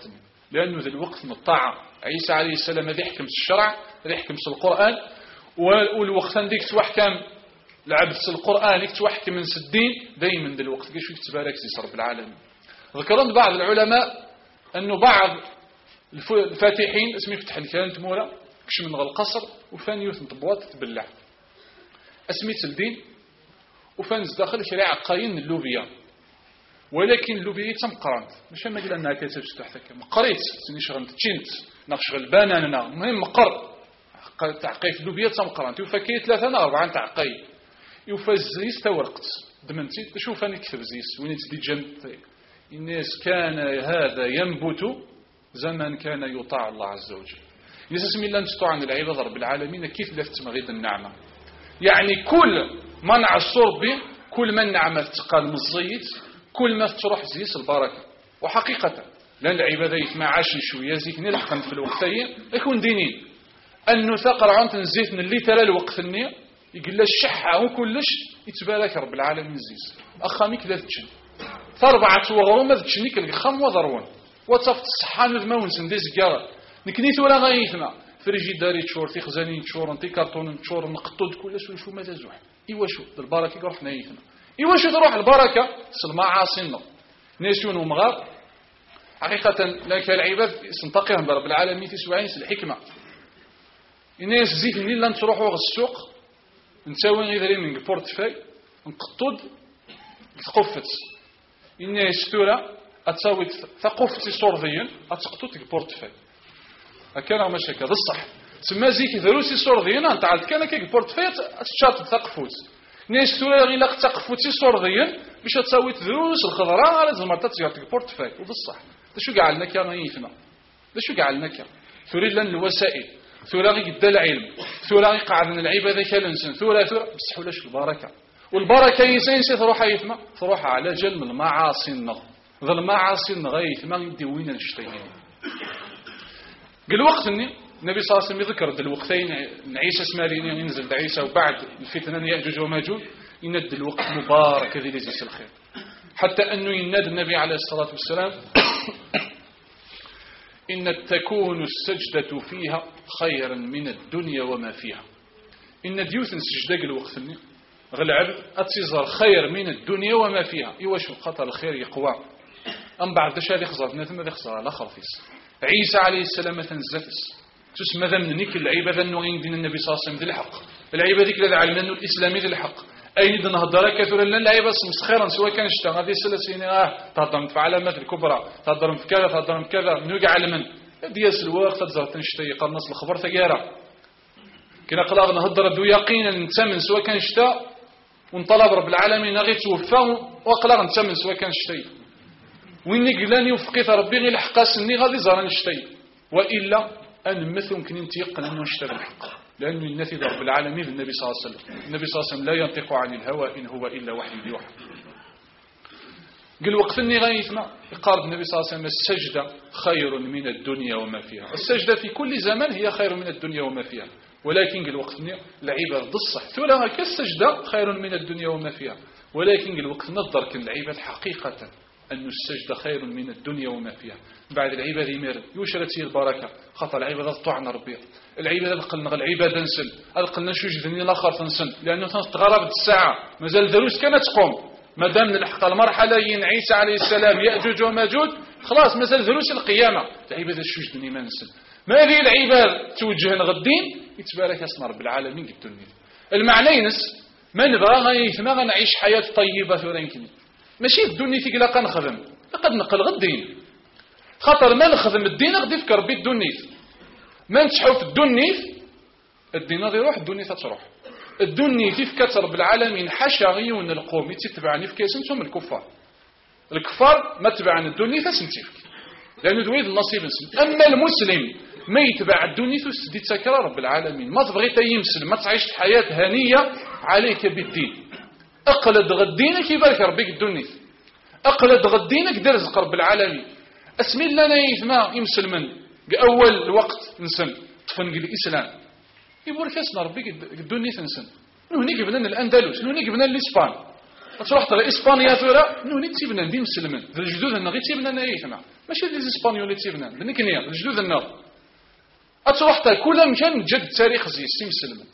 لأنه ذا الوقت من الطاعة. عيسى عليه السلام هذا يحكم الشرع، هذا يحكم القرآن، والوقت عندك توحكم العبد القرآن يكتوحكم من سدين دائما ذا الوقت كيش يكتبالك زي رب العالمين. ذكرنا بعض العلماء أنه بعض الفاتحين اسمه يفتح الكلام تمولا كش من القصر وفان يوث طبوات تبلع اسميت الدين وفانز داخل شريعة قاين اللوبيا، ولكن اللوبيا تمقرانت مش ما قال انها كتبت تحتك مقريت سني شغل تشينت نشغل بانانا المهم مقر تعقيف اللوبيا تمقرانت وفكيت ثلاثة أنا أربعة تعقي يفزيس تورقت دمنتي تشوف أنا كتب زيس وين تدي جنت الناس كان هذا ينبت زمن كان يطاع الله عز وجل. يسمى الله نستطيع عن العباد رب العالمين كيف لفت مغيد النعمة، يعني كل منع الصرب كل من نعمة تقال من الزيت كل ما تروح زيس البركة. وحقيقة لأن العبادة ما عاش شوية زيك نلحقن في الوقتية يكون دينين أنه ثقر عنت نزيت من اللي ترى الوقت النية يقول له الشحة وكلش يتبالك رب العالمين زيس أخاميك لا تجن فأربعة وغرو ما تجنيك الخم وضرون وتصفت الصحان وذمون سندي زكارة نكنيت ولا غايثنا فريجي داري تشور في خزانين تشور انتي كارتون تشور نقطود كلش وشو ما تزوح ايوا شو البركه يروح نايثنا ايوا شو تروح البركه سلمى عاصينا ناسيون ومغار. حقيقه لك العباد سنتقيهم برب العالمين في سبعين الحكمه الناس زيت منين لا تروحوا السوق نساوي غير من بورتفاي نقطود تقفت الناس تورا اتساوي ثقفتي صورذيا اتقطوت البورتفاي كان ماشي هكا الصح سما زيك دروسي صورذيا انت عاد كان كيك بورتفاي تشاط ثقفوت ناس تورا غير لا تقفوتي صورذيا باش تساوي دروس الخضراء لازم تطير البورتفاي وبالصح شو كاع لنا كان يفنا شو كاع لنا كان تريد لنا الوسائل ثورا غير قد العلم ثورا غير قاعد العباده كالانسان ثورا ثورا بصح ولاش البركه والبركه يسين تروح يثما تروح على جل من المعاصي النظر ذا المعاصي غيث ما يدي وين نشتي قال وقت اني النبي صلى الله عليه وسلم يذكر ذا الوقتين عيسى اسماريني ينزل عيسى وبعد الفتنه ياجوج وماجوج يند الوقت مبارك ذي لزيس الخير حتى انه يناد النبي عليه الصلاه والسلام ان تكون السجده فيها خيرا من الدنيا وما فيها ان ديوث سجده قال وقت اني غل عبد اتزار خير من الدنيا وما فيها ايوا شو خطر الخير يقوى أم بعد داش هذه خزرتنا ثم هذه خزرة لا خرفيس عيسى عليه السلام تنزفس تسمى ذا من نيك العبادة أنه عند النبي صلى الله عليه وسلم ذي الحق العبادة ذيك الذي علمنا الإسلامي ذي الحق أي ندن هدرة كثيرا لنا العبادة مسخيرا سواء كان اشتغل هذه سلسين آه تهضرم في علامات الكبرى تهضرم في كذا تهضرم في كذا نوقع علما دياس الوقت تزار تنشتي قرنص الخبر ثقيرة كنا قلاغ نهدر دو يقينا نتمن سواء كان اشتاء ونطلب رب العالمين غير توفى وقلاغ نتمن سواء كان اشتي وإني قلاني وفقيت ربي غير الحقاس إني غادي زارن نشتي وإلا أن مثل ممكن نتيقن أنه نشتغل الحق لأنه النفذ رب العالمين النبي صلى الله عليه وسلم النبي صلى الله عليه وسلم لا ينطق عن الهوى إن هو إلا وحي يوحى قل وقت إني غايثنا قال النبي صلى الله عليه وسلم السجدة خير من الدنيا وما فيها السجدة في كل زمان هي خير من الدنيا وما فيها ولكن قل وقت إني العباد الصح ثم كالسجدة خير من الدنيا وما فيها ولكن قل وقت نظر كن العباد حقيقة أن السجدة خير من الدنيا وما فيها بعد العبادة يمر يوشرتي البركة خطأ العبادة طعن ربي العبادة قلنا العبادة نسل قلنا شو جذني الآخر تنسل لأنه تغرب الساعة مازال دروس كانت تقوم ما دام نلحق المرحلة ين عيسى عليه السلام يأجوج وماجوج خلاص مازال دروس القيامة العبادة شو جذني ما نسل ما هذه العبادة توجهن غدين يتبارك اسم رب العالمين قد الدنيا المعنى ينس ما نبغى غيثما غنعيش حياة طيبة ثورينكني ماشي الدنيا فيك لا نخدم لقد نقل غدين خاطر ما نخدم الدين غادي يفكر بي الدنيا ما نتشحو في الدنيا الدين غادي يروح الدنيا تروح الدنيا كيف كتر بالعالمين حاشا غيون القوم يتبعني في كيس انتم الكفار الكفار ما تبعن الدنيا فسنتيفك لانه دويد النصيب نسل اما المسلم ما يتبع الدنيا تسدي تكرار رب العالمين ما تبغي تيمسل ما تعيش حياة هنية عليك بالدين اقلد غدينك يبارك ربك الدنيا اقلد غدينك درزق رب العالمين اسمي لنا يثما يمسل من اول الوقت نسن طفنق الاسلام يبارك اسنا ربك الدنيا تنسن نهني قبلنا الاندلس نهني قبلنا الاسبان تروح ترى اسبانيا ترى نوني تيبنا دي مسلمين الجدود لنا غير تيبنا نايفنا ماشي لي اسبانيول اللي تيبنا بنكنيا الجدود لنا تروح ترى كل مكان جد تاريخ زي سي مسلمين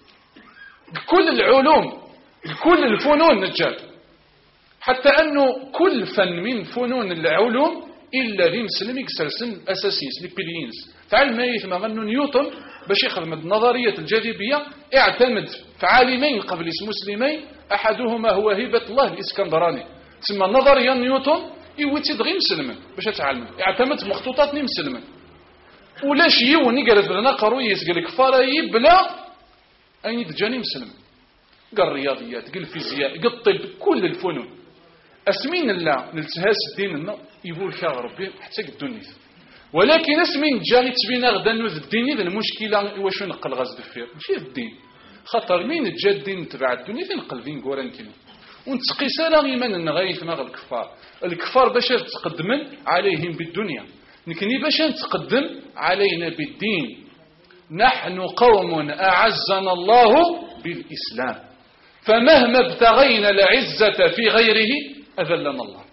كل العلوم كل الفنون نجاد حتى انه كل فن من فنون العلوم الا ذي مسلم يكسرسن اساسيس لي بيلينز تعال ما يثما انه نيوتن باش يخدم نظريه الجاذبيه اعتمد في عالمين قبل مسلمين احدهما هو هبه الله الاسكندراني تسمى نظريه نيوتن يوتي دغي مسلم باش تعلم اعتمد مخطوطات ني مسلم ولا شي وني قالت لنا قرويس قال لك فراي بلا اين تجاني مسلم قال الرياضيات قال الفيزياء قال الطب كل الفنون اسمين الله نلتهاس الدين لنا يقول كاع ربي حتى الدنيا ولكن اسمين جاي تبينا غدا نوذ الدين ذا المشكله واش نقل غاز دفير ماشي الدين خاطر مين جا الدين تبع الدنيا تنقل دين كورا كيما ونتقيس لا ايمان نغايث مع الكفار الكفار باش تقدم عليهم بالدنيا نكني باش نتقدم علينا بالدين نحن قوم اعزنا الله بالاسلام فمهما ابتغينا العزه في غيره اذلنا الله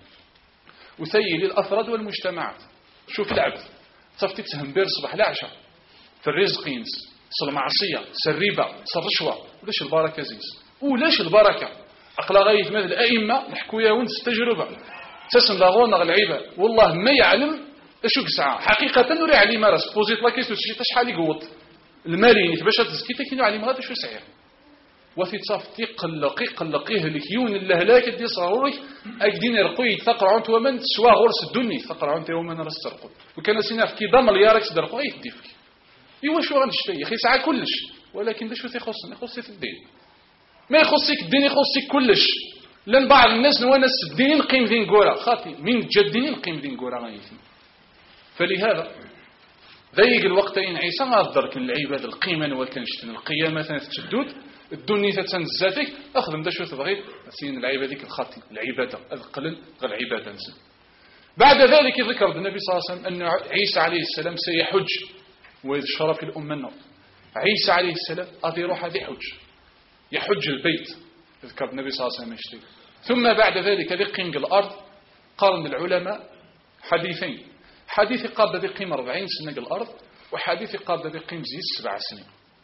وسيل الافراد والمجتمعات شوف العبد صفتي تسهم بير صباح العشاء في الرزق ينس صل معصيه سريبه صل رشوه ولاش البركه زيز ولاش البركه اقلا غايث مثل الائمه نحكوا يا ونس التجربه تسن لاغون العيبه والله ما يعلم اشو ساعه حقيقه نوري علي مارس بوزيت لا كيسو شي شحال يقوط المالين باش تزكي تكينو علي ما شو سعير وفي تصفتي قلقي قلقيه لكيون الهلاك دي صارورك اكدين رقوي تقرعون ومن سوا غرس الدنيا تقرعون ومن رسترقوا وكان سينا في كي ضم ليارك تدرقوا اي تديفك ايوا شو غنشتي يا اخي ساعه كلش ولكن باش يخصني يخصني في الدين ما يخصك الدين يخصك كلش لان بعض الناس نونس الدين قيم ذين كورا خاطي من جدين قيم ذين كورا غايث فلهذا ضيق الوقتين عيسى غادرك العباد القيمه وكنشتن القيامه تشدود الدنيا تتنزاتك اخذ من شو تبغي سين العيبه ديك الخاطي العباده القلل غير العباده نسل. بعد ذلك ذكر النبي صلى الله عليه وسلم ان عيسى عليه السلام سيحج ويشرف الامه عيسى عليه السلام غادي يروح هذه حج يحج البيت ذكر النبي صلى الله عليه وسلم. ثم بعد ذلك ذقين الارض قارن العلماء حديثين حديث قاد ذقيم أربعين سنه الارض وحديث قاد ذقيم زي سبع سنين.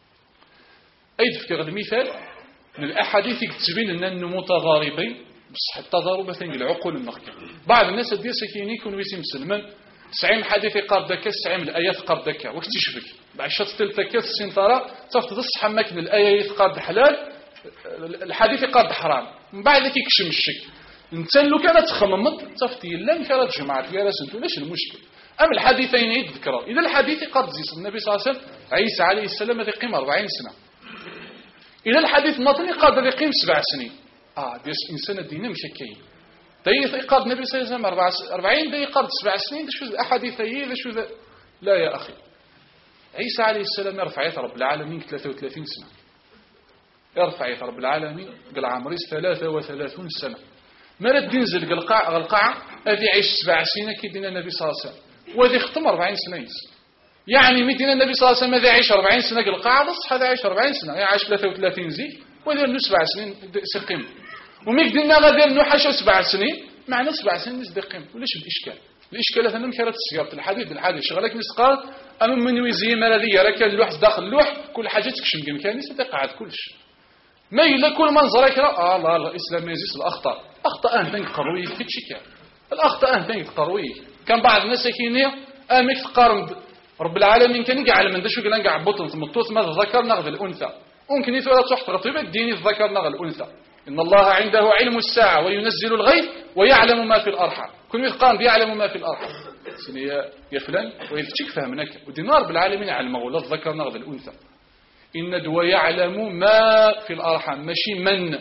أيد في المثال من الأحاديث تبين أننا متضاربين بصح التضارب مثلا العقول النخكة بعض الناس ديال سكيني يكونوا يسم مسلمان سعيم حديث قاب دكا سعيم الآيات قاب دكا وقت تشبك بعد شط تلتكا السنطرة تفضل الصحة ماكن الآيات قاب حلال الحديث قاب حرام من بعد ذلك يكشم الشك انت لو كانت تخممت تفتي لا كانت جمعت يا راسل ليش المشكل أم الحديثين يذكروا إذا الحديث قد زيس النبي صلى الله عليه وسلم عيسى عليه السلام هذه قيمة أربعين سنة إلى الحديث الناطني قادر يقيم سبع سنين آه ديس إنسان الدين مش كاين داي قاد النبي صلى الله عليه وسلم أربعين داي قاد سبع سنين شو أحاديث هي شو ذا لا يا أخي عيسى عليه السلام يرفع يد رب العالمين ثلاثة وثلاثين سنة يرفع يد رب العالمين قال عمري ثلاثة وثلاثون سنة ما رد ينزل قلقاع قلقاع هذه عيش سبع سنين كيدنا النبي صلى الله عليه وسلم وذي ختم أربعين سنة يعني مدينة النبي صلى الله عليه وسلم هذا عيش أربعين سنة قلقاع بصح هذا عيش أربعين سنة يعني عاش ثلاثة وثلاثين زيد وذي له سبع سنين سقيم ومقدنا غادي له حاجة سبع سنين معنا سبع سنين نسدقيم وليش الإشكال الإشكال هذا مكرت السيارة الحديد الحديد شغلك نسقال أما من ويزي مرضية راه كان اللوح داخل اللوح كل حاجة تكشم كان يصدق قاعد كلش ما إلا كل منظرك راه الله الله الإسلام يزيس الأخطاء أخطاء أهدن قروي في تشيكا الأخطاء أهدن قروي كان بعض الناس كينيا أمك تقارن رب العالمين كان يقع من دشو قال نقع بطن ثم الطوث ما الذكر نغذ الأنثى ممكن يثور تحت رطيبة الدين الذكر نغذ الأنثى إن الله عنده علم الساعة وينزل الغيث ويعلم ما في الأرحام كل مثقان بيعلم ما في الأرحام سنية يا فلان ويفتشك فهمناك ودينار بالعالمين علم ولا الذكر نغذ الأنثى إن دو يعلم ما في الأرحام ماشي من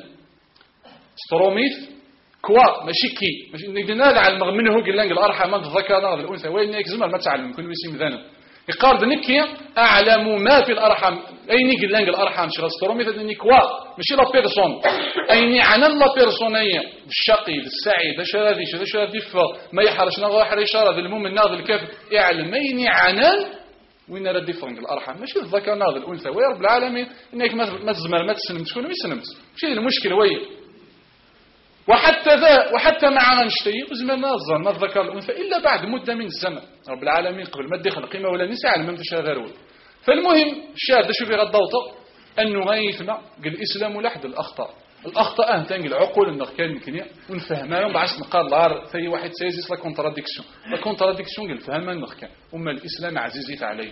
ستروميث كوا ماشي كي ماشي ندينا على منه قال لنا الأرحام ما الذكر نغذ الأنثى وين يكزم ما تعلم كل ويسم ذنب يقارد نكيا أعلم ما في الأرحام أيني قل لنق الأرحام شغل سترومي ذا كوا ماشي لا بيرسون أيني عنا لا بيرسونية بالشقي بالسعي ذا شاذي ذا شاذي ما يحرش نغ حريش هذا المؤمن ناض الكافر يعلم أيني عنان وين راه ديفرنت الأرحام ماشي الذكر ناض الأنثى ويا رب العالمين إنك ما تزمر ما تسلم تكون ما يسلمت ماشي المشكلة وين وحتى ذا وحتى مع غنشتي وزمان الظن ما الذكر الأنثى إلا بعد مدة من الزمن. رب العالمين قبل ما دخل قيمة ولا نساء على من فيش غيره. فالمهم الشاهد شوف غضوطه أنه غيثنا قال الإسلام لحد الأخطاء الأخطاء أهتن العقول النغ كان يمكن ونفهمها يوم بعث نقال لار في واحد سيزيس لا كونتراديكسيون لا كونتراديكسيون قال فهمها النغ كان أما الإسلام عزيزيت عليه.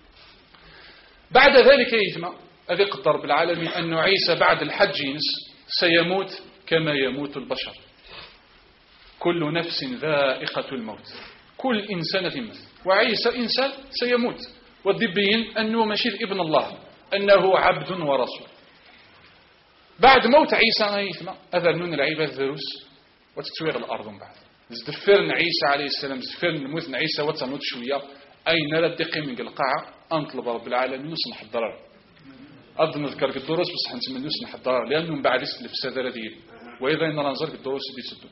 بعد ذلك يثمى أذي قدر بالعالمين أنه عيسى بعد الحج ينس سيموت كما يموت البشر. كل نفس ذائقة الموت كل إنسان يموت وعيسى إنسان سيموت والدبين أنه ماشي ابن الله أنه عبد ورسول. بعد موت عيسى يثمى أذرنون العباد ذروس وتتويغ الأرض من بعد زدفرن عيسى عليه السلام زدفرن الموت عيسى وتنوت شوية أين ردقي من القاعة أنطلب رب العالمين وسنح الضرر أبدا نذكر الدروس بس حنت من نسنح الضرر لأنه من بعد يسلف سادة ذي وإذا نرى ننظر الدروس دي سدو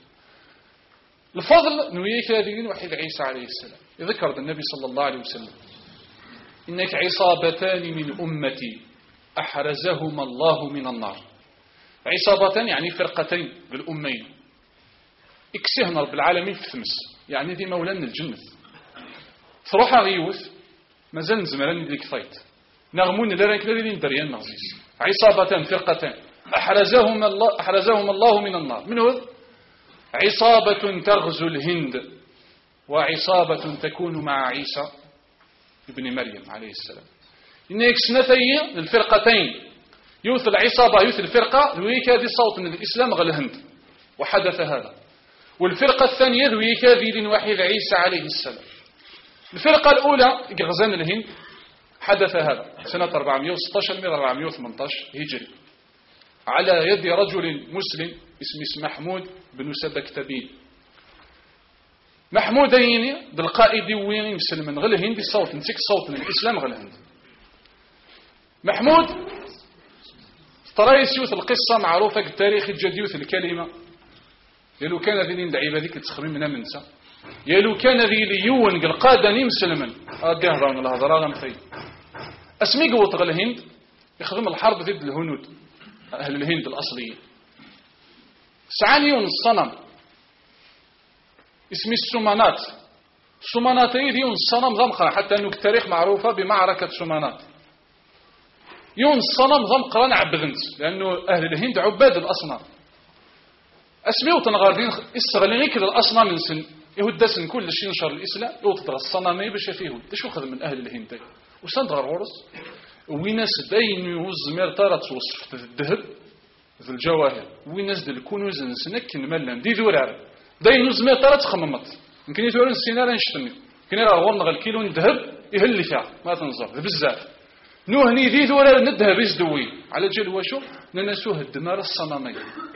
الفضل نويك هذه وحيد عيسى عليه السلام يذكر النبي صلى الله عليه وسلم إنك عصابتان من أمتي أحرزهما الله من النار. عصابتان يعني فرقتين بالأمين اكسهنا رب العالمين في ثمس يعني دي مولانا الجنة تروح غيوث مازال نزمران ديك فايت نغمون لا رانك لا دريان نغزيز. عصابتان فرقتان أحرزهما الله أحرزهما الله من النار. من هو؟ عصابة تغزو الهند وعصابة تكون مع عيسى ابن مريم عليه السلام. إنك سنتين الفرقتين يوث العصابة يوث الفرقة ذويك هذه صوت من الإسلام غل الهند وحدث هذا. والفرقة الثانية ذويك هذه دين وحيد عيسى عليه السلام. الفرقة الأولى غزان الهند حدث هذا سنة أربعمائة وستة عشر إلى أربعمائة وثمانية عشر هجري على يد رجل مسلم اسمه محمود بن سبكتبين. محمود يني بالقائد وين مسلم غل الهند الصوت نسيك صوت من الإسلام غل الهند. محمود ترى يوث القصة معروفة التاريخ الجديوث الكلمة يلو كان ذي لعيبة ذيك تسخمين منها منسى يلو كان ذي ليون القادة مسلما أقهران الهضراء غمثي أسمي قوة غل الهند يخدم الحرب ضد الهنود أهل الهند الأصليين. سعانيون الصنم اسمي السمانات السمانات يون الصنم ضمقرة حتى أنه التاريخ معروفة بمعركة سمانات. يون الصنم ضمقرة نعبذنت لأنه أهل الهند عباد الأصنام. أسميو تنغاردين استغليني كذا الأصنام من سن يهود سن كل شيء ينشر الإسلام يوتدغ الصنامي باش فيه شو خذ من أهل الهند وسندغ الغرس ويناس داين يوز مرتارة توصف الذهب ذو الجواهر ويناس دل الكنوز نسنكن ملان دي ذورار داين يوز مرتارة تخممت يمكن يثورن السينارة نشتمي يمكن يرى غورن غل كيلو ذهب يهل فيها ما تنظر بزاف نوهني ذي ذورار ندهب يزدوي على جل وشو ننسوه الدمار الصنامي.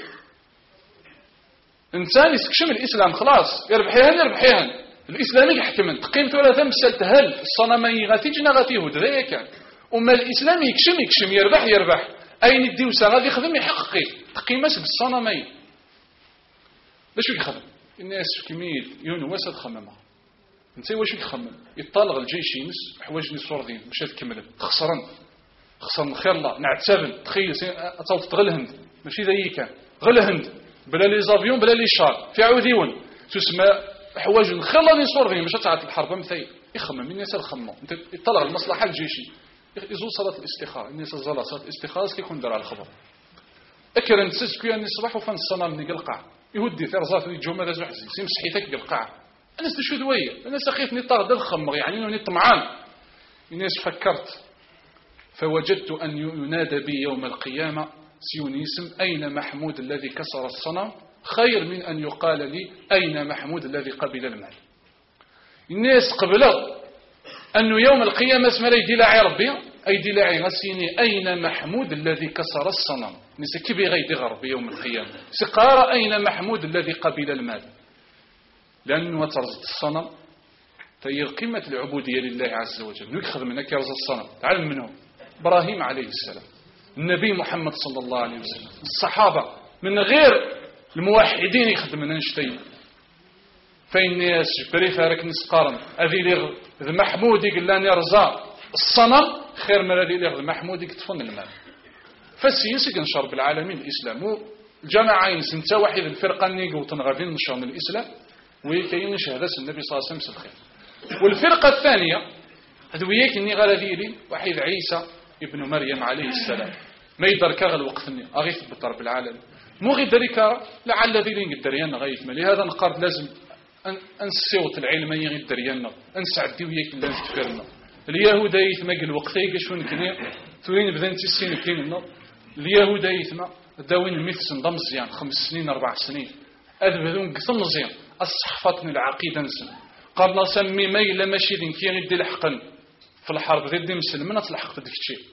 إنسان يسكشم الإسلام خلاص يربحيهن يربحيهن الإسلامي يحكمن تقيم ثلاثة مسألة هل الصنامي غاتيجنا غاتيهود ذا كان أما الإسلام يكشم يكشم يربح يربح أين الديوسة غادي يخدم يحققي تقيمة بالصنامي باش يخدم الناس كميل يون واسد خممها انت واش يخمم يطالغ الجيش ينس حوايج لي صوردين باش تكمل تخسرن خسرن خير الله نعتبن تخيل تصوت تغل هند ماشي ذا كان غل هند بلا لي زافيون بلا لي شار في عوديون تسمى حوايج خير الله لي صوردين باش تعرف الحرب مثي يخمم الناس الخمم انت يطلع المصلحه الجيشيه يزول صلاه الاستخاره الناس الزلا صلاه الاستخاره كيكون دار على الخبر اكرن تسكو يعني الصباح وفن الصنم ني القاع يهدي في رزاف الجمعه زو حزي يمسح حيتك القاع الناس شو دويه الناس خيفني طاغ ديال الخمر يعني انني طمعان الناس فكرت فوجدت ان ينادى بي يوم القيامه سيونيسم اين محمود الذي كسر الصنم خير من ان يقال لي اين محمود الذي قبل المال. الناس قبلوا انه يوم القيامه اسم لا يدي ربي اي دي لاعي غسيني اين محمود الذي كسر الصنم نسى كبي غيدي غربي يوم القيامه سقار اين محمود الذي قبل المال لانه ترزت الصنم فهي قمه العبوديه لله عز وجل نخذ منك يرز الصنم تعلم منه ابراهيم عليه السلام النبي محمد صلى الله عليه وسلم الصحابه من غير الموحدين يخدم من نشتي فين ناس بري فارك نسقارن اذي لي محمود يقول لنا يرزا الصنم خير من الذي لي محمود يكتفن المال فالسياسي كنشر بالعالمين الاسلام الجماعة سنتا واحد الفرقة نيق وتنغابين نشان الإسلام ويكاين شهادة النبي صلى الله عليه وسلم الخير. والفرقة الثانية هذوياك إني غالذيلي واحد عيسى ابن مريم عليه السلام ما يقدر كاغ الوقت إني أغيث بالضرب العالمي مو غير ذلك لعل ذي دريان غايث ما لهذا نقرد لازم أن الصوت العلمي غير دريان أنسعدي وياك اللي تفكرنا اليهود يثما قال وقت يقشون كني توين بدان تسين كيننا اليهود يثما داوين الميث نظام مزيان خمس سنين أربع سنين أذبذون قسم مزيان الصحفتنا العقيدة نسن قبل سمي ما إلا ماشي ذين كي غيدي لحقا في الحرب غيدي مسلمنا تلحق في ديك الشيء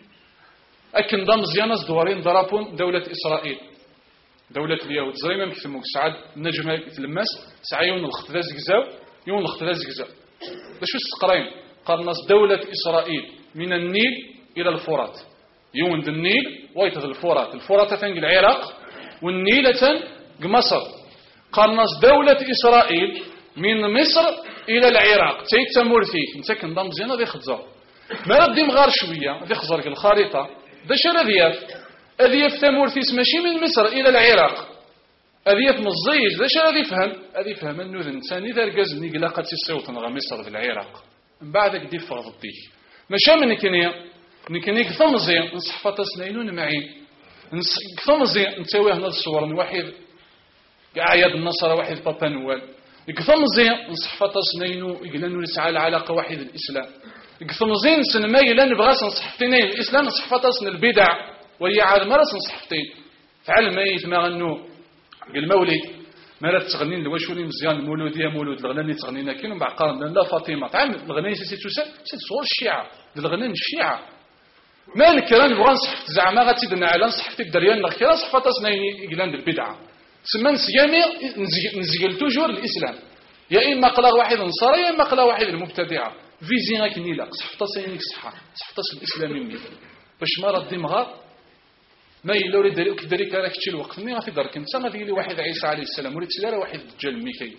أكن نظام مزيان أصدوارين ضربون دولة إسرائيل دولة اليهود زي ما مكتموك سعاد نجمة تلمس سعيون الخطلاز جزاو يون الخطلاز جزاو شو السقرين قال ناس دولة إسرائيل من النيل إلى الفرات يون ذا النيل ويتذ الفرات الفرات تنقل العراق والنيل تنقل مصر قال ناس دولة إسرائيل من مصر إلى العراق تيت تمورثيك نتاك نظام زينة ذي خزار ما ردي مغار شوية ذي خزار الخريطة ذا شر ذياف أذيف تمورثيس ماشي من مصر إلى العراق أذيف مزيج ذا شر ذي فهم أذي فهم أنه ذا نتاني ذا رقاز نيقلا قد تسوط نغا مصر في العراق من بعدك دي فغضيك ماشا من نكنيا نكنيك ثمزي نصحفة سنينون معين ثمزي نتاويه هنا الصور واحد عياد النصر واحد بابا نوال ثمزي نصحفة سنينو يقلنو نسعى العلاقة واحد الإسلام ثمزي نسن ما يلا نبغى نصحفتين الإسلام نصحفة سن البدع وهي عاد مرة نصحفتين فعل ما يتما أنه المولد ما لا تغنين لواشوني مزيان المولودية مولود الغناني تغنينا كاين بعد قارن لا فاطمة تعلم الغناني سي توسا سي صور الشيعة الغنان الشيعة مالك راه نبغى نصحفت زعما غتدنا على نصحفت الدريان لا كرا صحفه سنين يقلان البدعه سما نسيامي نزيل توجور الاسلام يا اما قلا واحد نصارى يا اما قلا واحد المبتدعه فيزي غاك نيلا صحفه سينيك صحه صحفه الاسلامي ملي باش ما ردي مغار ما يلو ري داري كداري كراك تشي الوقت ملي غادي درك انت غادي لي واحد عيسى عليه السلام وليت سير واحد الدجال ميكايل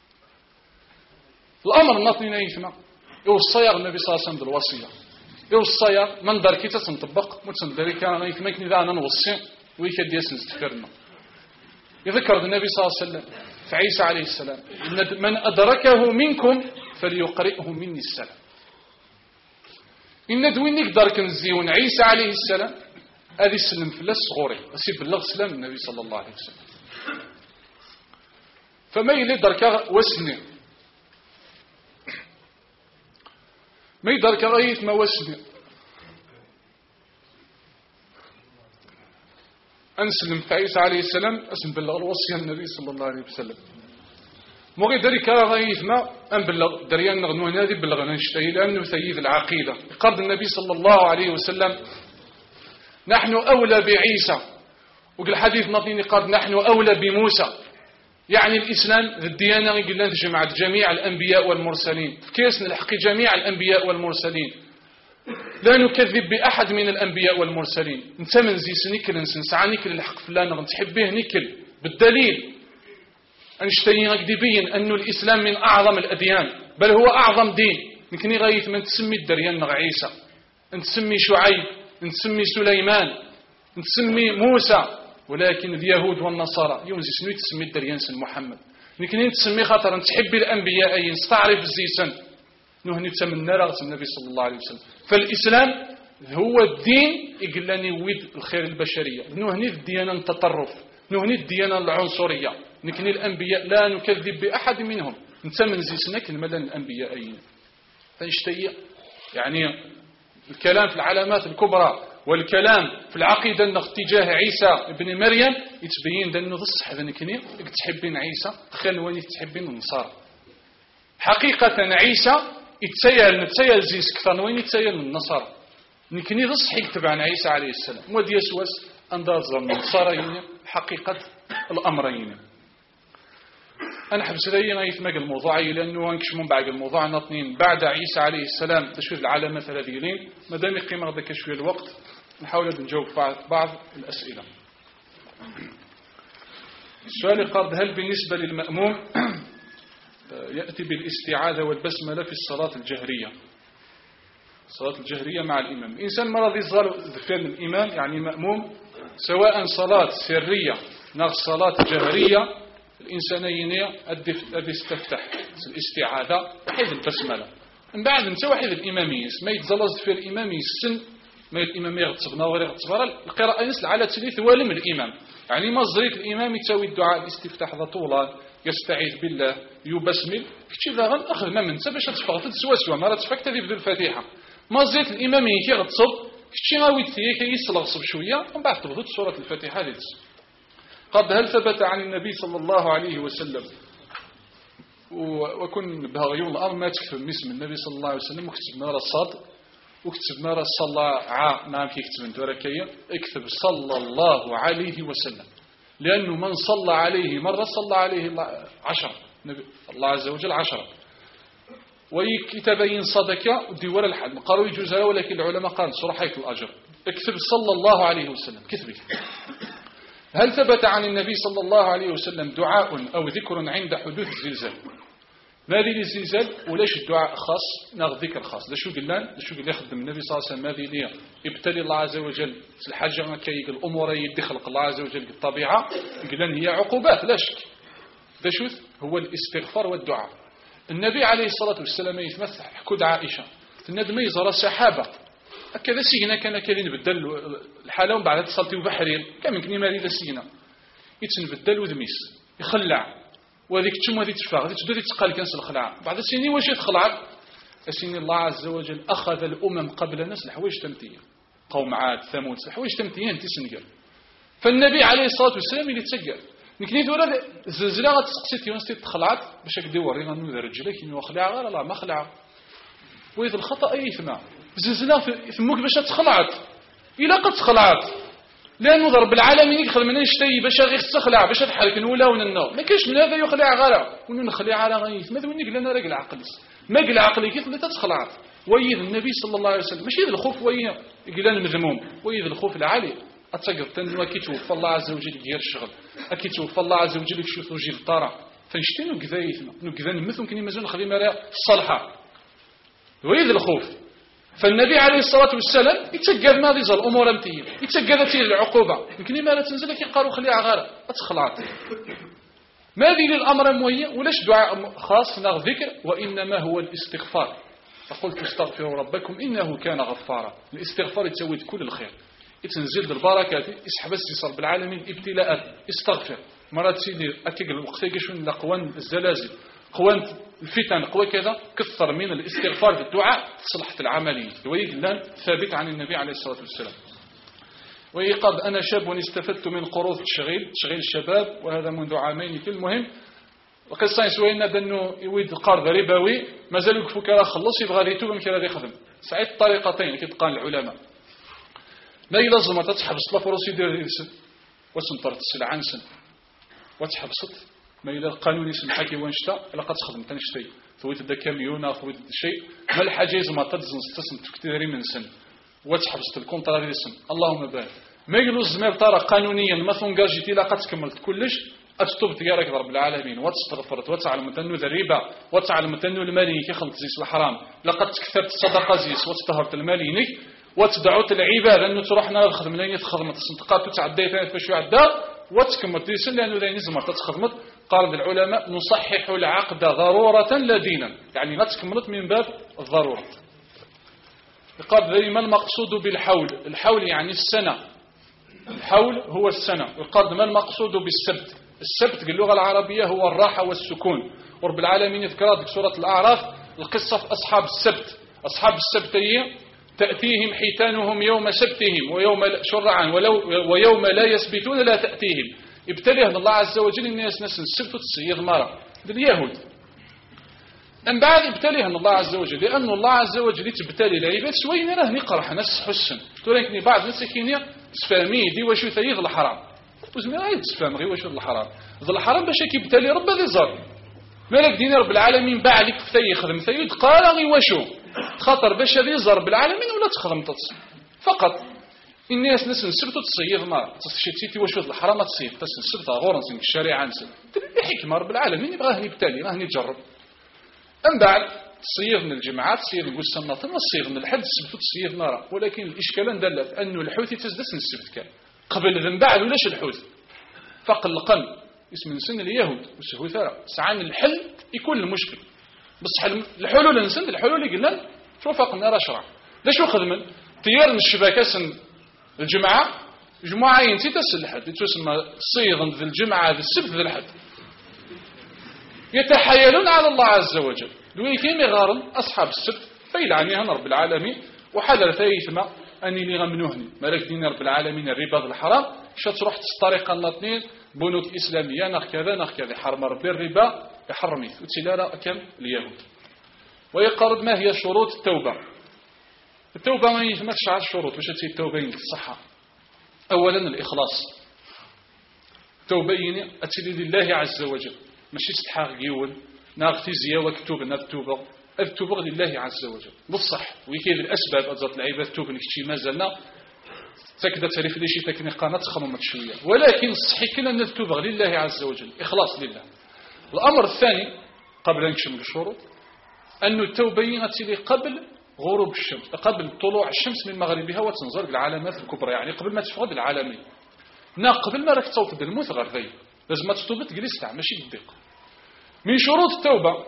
الامر ناطينا يسمع يوصي النبي صلى الله عليه وسلم بالوصيه يوصي من دار كي تنطبق متندري كان غيتمكن ذا انا نوصي ويكاد يسنس تفكرنا يذكر النبي صلى الله عليه وسلم في عيسى عليه السلام إن من أدركه منكم فليقرئه مني السلام إن دوينك دارك نزيون عيسى عليه السلام هذه السلم في الله الصغوري أسيب الله سلام النبي صلى الله عليه وسلم فما يلي دارك وسني ما يدارك رأيت ما وسني أنسلم في عيسى عليه السلام أسم بلغ الوصية النبي صلى الله عليه وسلم مغي ذلك رأيت ما أن بلغ دريان نغنو نادي بلغ نشتهي لأنه ثيد العقيدة قرد النبي صلى الله عليه وسلم نحن أولى بعيسى وقال الحديث نطيني قرد نحن أولى بموسى يعني الإسلام الديانة قلنا جمعت جميع الأنبياء والمرسلين كيس نلحق جميع الأنبياء والمرسلين لا نكذب بأحد من الأنبياء والمرسلين انت من زيس نكل نسعى نكل الحق فلان نتحبه نكل بالدليل أنشتين أكدبين أن الإسلام من أعظم الأديان بل هو أعظم دين نكني غاية من تسمي الدريان نغ عيسى أن تسمي شعيب أن تسمي سليمان أن تسمي موسى ولكن اليهود والنصارى يوم زي سنوي تسمي الدريان سن محمد نكني تسمي خاطر أن تحب الأنبياء أي نستعرف الزيسن نهني تمنى رغس النبي صلى الله عليه وسلم فالإسلام هو الدين يقلني ويد الخير البشرية نهني الديانة التطرف نهني الديانة العنصرية نكني الأنبياء لا نكذب بأحد منهم نتمن زيسنك الملان الأنبياء أين فنشتي يعني الكلام في العلامات الكبرى والكلام في العقيدة أن اتجاه عيسى ابن مريم يتبين أنه الصح ذا نكني تحبين عيسى تخيل وين تحبين النصارى حقيقة عيسى يتسيل نتسيل زيس كثر وين يتسيل النصارى نكني الصح يكتب عن عيسى عليه السلام ودي يسوس أندازر النصارى حقيقة الأمرين أنا حبس لي غيثمق الموضوع لأنه أنكش من بعد الموضوع نطنين بعد عيسى عليه السلام تشوف العلامات هذه ما دام يقيم هذا كشوية الوقت نحاول نجاوب بعض الأسئلة. السؤال قرد هل بالنسبة للمأموم يأتي بالاستعاذة والبسملة في الصلاة الجهرية الصلاة الجهرية مع الإمام إنسان مرض يظهر ذكر الإمام يعني مأموم سواء صلاة سرية ناغ الصلاة جهرية الإنسانيين أدي استفتح الاستعاذة وحيد البسملة من بعد انت واحد الإمامية ما يتزلز في الإمامية السن ما الإمامية غتصبنا وغير غتصبنا القراءة ينسل على تليث والم الإمام يعني ما زريت الإمام يتساوي الدعاء الاستفتاح ذا طولان يستعيذ بالله يبسمل كتشي ذا غن أخذ ما منسى باش تفغط تسوى سوى مرات تفكت ذي بدو الفاتحة ما زريت الإمامية كي غتصب كتشي غاوي تثيك يسلغصب شوية ومن بعد تبغض سورة الفاتحة ذي قد هل ثبت عن النبي صلى الله عليه وسلم وكن بهغيون الأمر ما تكتب اسم النبي صلى الله عليه وسلم وكتب نار الصاد وكتب نار صلى ع نعم كي يكتب انت وركية اكتب صلى الله عليه وسلم لأنه من صلى عليه مرة صلى عليه عشرة الله عز وجل عشرة ويتبين صدك ودي ولا الحد قالوا يجوز ولكن العلماء قالوا صرحية الأجر اكتب صلى الله عليه وسلم كتبه. هل ثبت عن النبي صلى الله عليه وسلم دعاء أو ذكر عند حدوث الزلزال؟ ما ذي الزلزال ولاش الدعاء خاص ناخذ ذكر خاص. لشو قلنا لشو قل يخدم النبي صلى الله عليه وسلم ما ذي ليه ابتلي الله عز وجل الحاجة كي الأمور يدخلق الله عز وجل بالطبيعة قلنا هي عقوبات لا شك. ذا شو هو الاستغفار والدعاء. النبي عليه الصلاة والسلام يتمثل حكود عائشة الندم يزور السحابة هكذا سينا كان كاين بدل الحاله ومن بعد اتصلتي وبحرين كان يمكن ما ريد سينا يتنبدل وذميس يخلع وهذيك تشم وهذيك تشفى غادي تبدا تقال كنس الخلع بعد سيني واش يتخلع سيني الله عز وجل اخذ الامم قبل الناس الحوايج تمتيه قوم عاد ثمود الحوايج تمتيه انت سنقل فالنبي عليه الصلاه والسلام اللي تسقل يمكن يدور الزلزله غتسقسيتي وانت تخلعت باش هكا ديور غنو رجليك انه خلع غير لا ما خلع واذا الخطا اي ثما زلزلة ثموك باش تخلعت إلا قد تخلعت لأنه ضرب العالمين يدخل من يشتي باش غير تخلع باش تحرك نولا وننو ما كاينش من هذا يخلع غير ونخلع على غيث ماذا ونيك لنا راك العقل ما قل عقلي كيف لا تخلعت ويذ النبي صلى الله عليه وسلم ماشي الخوف ويا قال المذموم ويذ الخوف العالي اتقد تنوا كي توفى الله عز وجل يدير الشغل اكي توفى الله عز وجل يشوف وجه الطاره فنشتي كذايثنا نكذا نمثل يمكن مازال نخلي مرا الصالحه ويذ الخوف فالنبي عليه الصلاة والسلام يتسقى ما ذي زال أمور أمتية يتسقى ذاتي العقوبة يمكن ما لا تنزل لك يقاروا خليها غارة أتخلعت ما ذي للأمر موية ولاش دعاء خاص نغ ذكر وإنما هو الاستغفار فقلت استغفروا ربكم إنه كان غفارا الاستغفار يتسوي كل الخير يتنزل بالبركات يسحب السيصر بالعالمين ابتلاءات استغفر مرات سيدي أكيد الوقت يقشون لقوان الزلازل قوان الفتن قوى كذا كثر من الاستغفار في الدعاء صلحت العملية ويقلان ثابت عن النبي عليه الصلاة والسلام ويقض أنا شاب واستفدت من قروض تشغيل تشغيل الشباب وهذا منذ عامين في المهم القصة يسوينا بأنه يويد قرض ربوي مازال يكفو كرا خلص يبغى ريتوب يمكن هذا يخدم سعيد طريقتين كيتقال العلماء لا يلزم تتحبس لفروس يدير ريسن وسنطرت السلعة نسن وتحبست ما إلى القانون يسمح كي وانشتا إلا قد خدم تنشتي ثويت دا كاميون ثويت شيء ما الحاجز ما تدزن تسم تكتيري من سن وتحبست الكونترا ديال السن اللهم بارك ما يقولوا الزمير طرا قانونيا ما تنجاجيتي لا قد كملت كلش اتطوب ديالك رب العالمين وتستغفر وتعلم تنو الربا وتعلم تنو المالي كيخلط زيس الحرام لقد كثرت الصدقه زيس وتطهرت المالي وتدعوت العباد انه تروحنا الخدم لين يتخدم تصدقات وتعدي فاش يعدى وتكمل ديسن لانه ذا نزمر تتخدمت قال العلماء نصحح العقد ضرورة لا دينا يعني ما تكملت من باب الضرورة قال ذي ما المقصود بالحول الحول يعني السنة الحول هو السنة وقال ما المقصود بالسبت السبت باللغة العربية هو الراحة والسكون ورب العالمين يذكر في سورة الأعراف القصة في أصحاب السبت أصحاب السبتية تأتيهم حيتانهم يوم سبتهم ويوم شرعا ولو ويوم لا يسبتون لا تأتيهم ابتليهم الله عز وجل الناس ناس السبت وتسيد مرة باليهود من بعد ابتليهم الله عز وجل لأن الله عز وجل تبتلي العباد سوين راه نقرح ناس حسن تولكني بعض الناس كينيا تفهمي دي وشو ثيض الحرام وزمي غير تفهم غير وشو الحرام ذا الحرام باش كيبتلي ربي ذي زار مالك دين رب العالمين باع لك في يخدم ثيد قال غير وشو خاطر باش ذي زار بالعالمين ولا تخدم تص فقط الناس ناس نسبت تصيد ما تشتيتي واش الحرام تصيد تسنسبت غورن سن الشريعه نسب الحكمه رب العالمين يبغاه يبتلي راه يجرب من بعد تصيد من الجماعات تصيد نقول سنه تصيد من الحد السبت تصيد نرى ولكن الاشكال دلت انه الحوت تزدس السبت كان قبل ذن بعد ولاش الحوت فقلقا اسم نسن اليهود وسهو ثرى سعان الحل يكون المشكل بصح الحلول نسن الحلول يقلن شو فقنا راه شرع ليش خدمن طيار الشبكه سن الجمعه جمعه ينتي تسل الحد تسمى صيغ ذي الجمعه ذي السبت ذي الحد يتحايلون على الله عز وجل دويتين غارن اصحاب السبت فيلعنيها رب العالمين وحذر ثيثما اني لي غمنوهني مالك دين رب العالمين الربا الحرام شات رحت الطريقه الاثنين بنوك اسلاميه ناخ كذا ناخ كذا حرم ربي الربا يحرمي وتلالا كم اليهود ويقرب ما هي شروط التوبه التوبه ما يهمكش على الشروط واش تسي التوبه الصحه اولا الاخلاص التوبه اتي لله عز وجل ماشي استحاق يول ناغتي زيا وكتوب التوبه التوبه لله عز وجل بصح ويكيد الاسباب ازات العباد توب نكشي مازلنا تكدا تعرف لي شي تكني قناه تخممت شويه ولكن الصحيح كنا نتوب لله عز وجل اخلاص لله. الامر الثاني قبل ان نكمل الشروط ان التوبه ياتي قبل غروب الشمس قبل طلوع الشمس من مغربها وتنظر العلامات الكبرى يعني قبل ما تفقد العالمين نا قبل ما راك تصوت الموت غير ذي لازم تتوب تجلس تاع ماشي الضيق. من شروط التوبه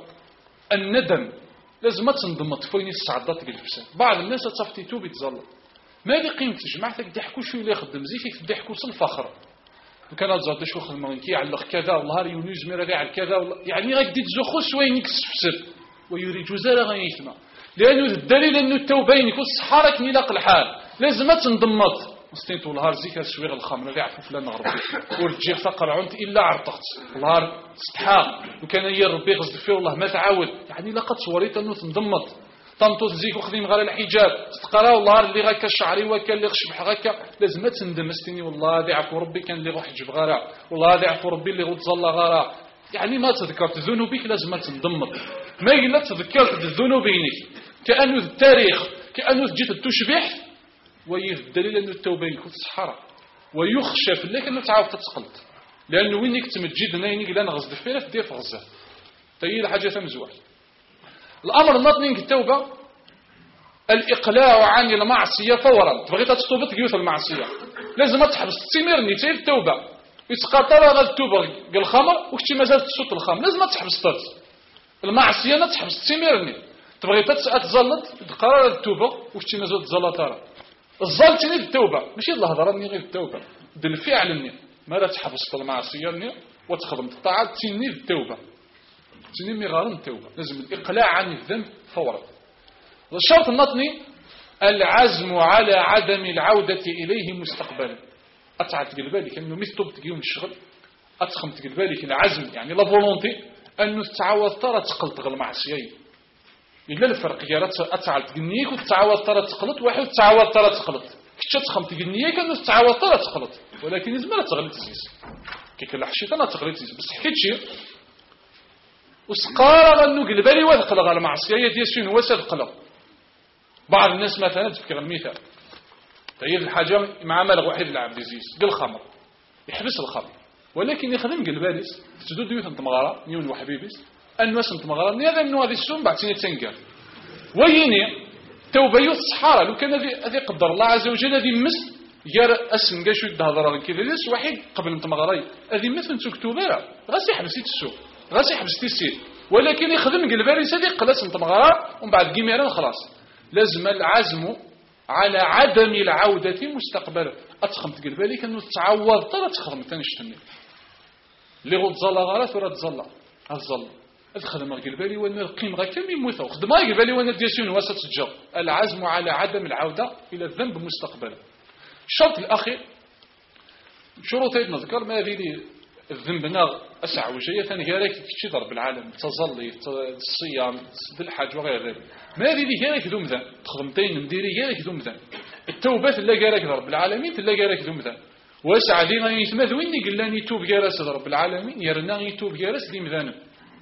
الندم لازم تنضم فين الصعدات ديال الفساد. بعض الناس تصفتي توب يتزلط ما لي قيمه جماعتك ضحكوا شويه اللي يخدم زيك تضحكوا في الفخر وكان زاد شو خدمه كيعلق كذا والله يونيز ميرا على كذا يعني غادي تزخو سوينك تفسد ويريد جزاله غيثما لانه الدليل انه التوبين يكون صحارك نلاق الحال لازم تنضمط مستين طول نهار زيك سويغ الخمر اللي عفوا فلان غرب ورجي فقر عنت الا عرطقت نهار استحاق وكان يا ربي غزد فيه والله ما تعاود يعني لقد صوريت انه تنضمط طنطوط زيك وخديم غير الحجاب تقرا والله اللي غاكا شعري وكان اللي غشبح غاكا لازم تندم استني والله ذي عفو ربي كان اللي غحجب غرا والله ذي عفو ربي اللي غتزلى غرا يعني ما تذكرت ذنوبك لازم تنضمط ما الا تذكرت ذنوبينك كانه التاريخ كانه جيت التشبيح ويدليل أن التوبة يكون صحراء ويخشى في الله أنه تعاود تتقلط لأنه وين كتمت جد ناينك لأن غزد فينا في دير في غزة تهي الحاجة مزوال. الأمر الناطنين التوبة الإقلاع عن المعصية فورا تبغي تتوب تقيوث المعصية لازم تحبس تسميرني تسير التوبة يتقاطر غير التوبة قال الخمر وكتي مازال تسوط الخمر لازم تحبس تات المعصية لا تحبس تسميرني تبغي تتزلط تقرر التوبة وكتي مازال تزلط ترى الزلتني التوبة ماشي الله ضربني غير التوبة دل الفعل النية ما لا تحبس المعصية النية وتخدم الطاعة تني التوبة تني مغارن التوبة لازم الإقلاع عن الذنب فورا. الشرط النطني العزم على عدم العودة إليه مستقبلا أتعد قلبالك أنه مثل تقيوم الشغل أتخم تقلبالك العزم يعني لا فولونتي أنه تعاود ترى تقلط غير المعصية إلا الفرق يا رات أتعال تجنيك وتعاود ترى تخلط واحد تعاود ترى تخلط كش تخم تجنيك كأنه تعاود ترى تخلط ولكن إذا ما تغلط زيز كيك الحشيط أنا تغلط زيز بس حكيت شيء وسقارا أنه قلبالي وذقل على معصية يديسون وسد قلب. بعض الناس مثلا تفكر المثال تأييد الحاجة مع ملغ واحد العبد زيز قل خمر يحبس الخمر ولكن يخدم قلباليس تدود يوثن تمغارا نيون وحبيبيس أنه اسم تمغرا نيذا أنه هذه السوم بعد سنة تنقل ويني توبة يوث صحارى لو كان هذه قدر الله عز وجل هذه مس يار اسم قاشو يدهضر كذا ليس واحد قبل نتمغراي هذه مثل تكتوبة غاسي حبسيت السوق غاسي حبستي السيد ولكن يخدم قلباليس هذه قلاس نتمغرا ومن بعد قيميران خلاص لازم العزم على عدم العودة مستقبلا أتخم تقلبالي كأنه تعوض طرة تخدم تنشتني اللي غو تزلا غارات ولا تزلا هتزلا أدخل مرق البالي وأن القيم غا كم يموت أخذ ما يقبالي وأن الديسيون وسط الجر العزم على عدم العودة إلى الذنب مستقبلا. الشرط الأخير شروط نذكر ما هذه الذنب ناغ أسع وجهية ثاني هيرك كشي ضرب العالم تصلي الصيام ذي الحاج وغير ذلك ما هذه هيرك ذم ذا تخدمتين مديري هيرك ذم ذا التوبة تلاقي هيرك ضرب العالمين تلاقي هيرك ذم ذا واسع ذي غني يتمثل وين قلنا يتوب جالس رب العالمين يرنا يتوب جالس ذي مذنب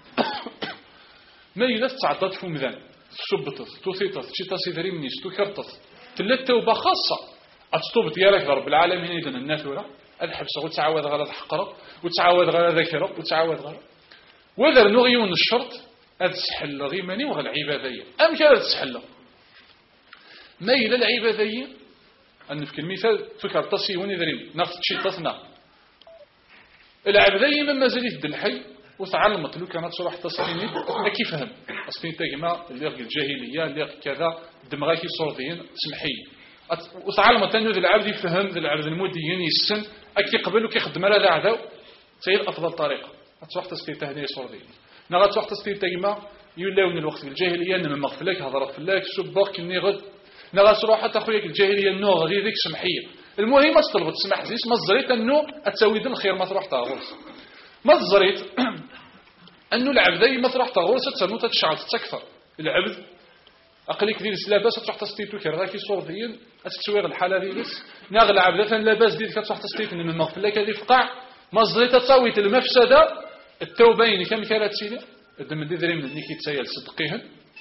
ما يلا تعطات فم ذن سبطت توثيطت شي تصيدري منيس توكرطت تلا التوبة خاصة أتطوب ديالك رب العالمين إذن النافلة الحبس وتعاود غير الحقرة وتعاود غير ذكرة وتعاود غير وإذا نغيون الشرط هذا تسحل غيماني وغير العبادية أم كان تسحل ما يلا العبادية أن في المثال فكر تصي ونذرين نفط شي تصنع العبد دايما مازال يفد الحي وتعلمت له كانت تروح تسطيني كيف فهم أصلين تجمع اللي الجاهلية اللي كذا دمغاكي صوردين سمحي وتعلمت أنه ذي العبد يفهم ذي العبد المدين يسن أكي قبل وكيخدم على ذا عدو سيد أفضل طريقة تروح تسطين تهني صوردين نغا تروح تسطين تجمع يلاون الوقت في الجاهلية إنما مغفلك هضرت فلاك سبق كني غد نغا تروح حتى خوياك الجاهلية النوع غير ذيك سمحية المهم ما تطلب تسمح زيس ما تزريت أنه أتسوي ذا الخير ما تروح تغرس ما تزريت أنه العبد ما تروح تغرس تسنو تتشعل تكثر العبد أقليك ذي لاباس تروح تستيتو كراكي صوردين أتتسويغ الحالة ذيس ناغ العبد لاباس ديك تروح تستيت إن من مغفلك هذه فقع ما تزريت تسوي المفسدة التوبين كم كانت سيدي الدم دي ذري من النيكي تسيل صدقيهن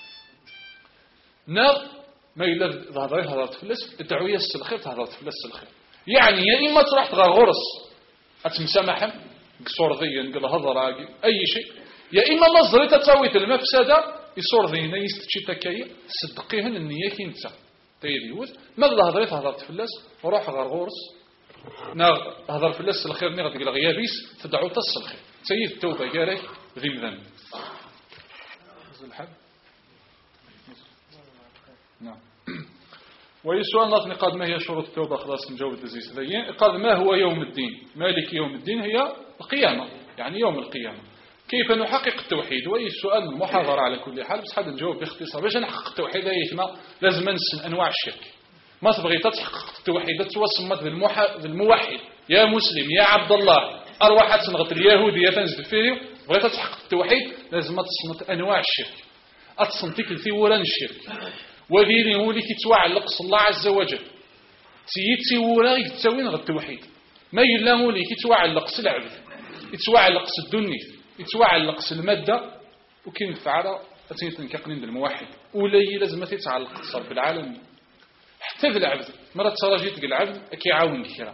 ناغ ما إلا ظهري هضرت فلس الدعوية السلخير تهضرت فلس الخير يعني يا إما تروح تغرس أتمسامحهم قصور ذي نقل هضر أي شيء يا إما مصدري تسوي المفسدة يصور ذي نيس تشي تكاية صدقيهن النية كينتا تيديوز ما الله هضريت هضرت فلس وروح غرغورس ناغ هضر فلس الخير نيغ تقل غيابيس تدعو تص الخير سيد التوبة جارك ذي الذنب نعم ويسؤال نطني قد ما هي شروط التوبة خلاص نجاوب الدزيس ذيين قد ما هو يوم الدين مالك يوم الدين هي القيامة يعني يوم القيامة كيف نحقق التوحيد وأي سؤال محاضرة على كل حال بس حد نجاوب باختصار باش نحقق التوحيد يهما لازم نسن أنواع الشرك ما تبغي تحقق التوحيد توصمت بالموحد يا مسلم يا عبد الله أرواح تنغط اليهودية تنزل فيه بغيت تحقق التوحيد لازم تصنت أنواع الشرك أتصنتك الثوران الشرك وذيني هو اللي كيتوعلق الله عز وجل سيد سيورا يتسوين غير التوحيد ما يلا هو اللي كيتوعلق العبد يتوعلق الدنيا يتوعلق المادة وكاين فعلا تنكقنين بالموحد ولا لازم تتعلق رب العالمين حتى في العبد مرة تراجيت العبد كيعاون كثيرا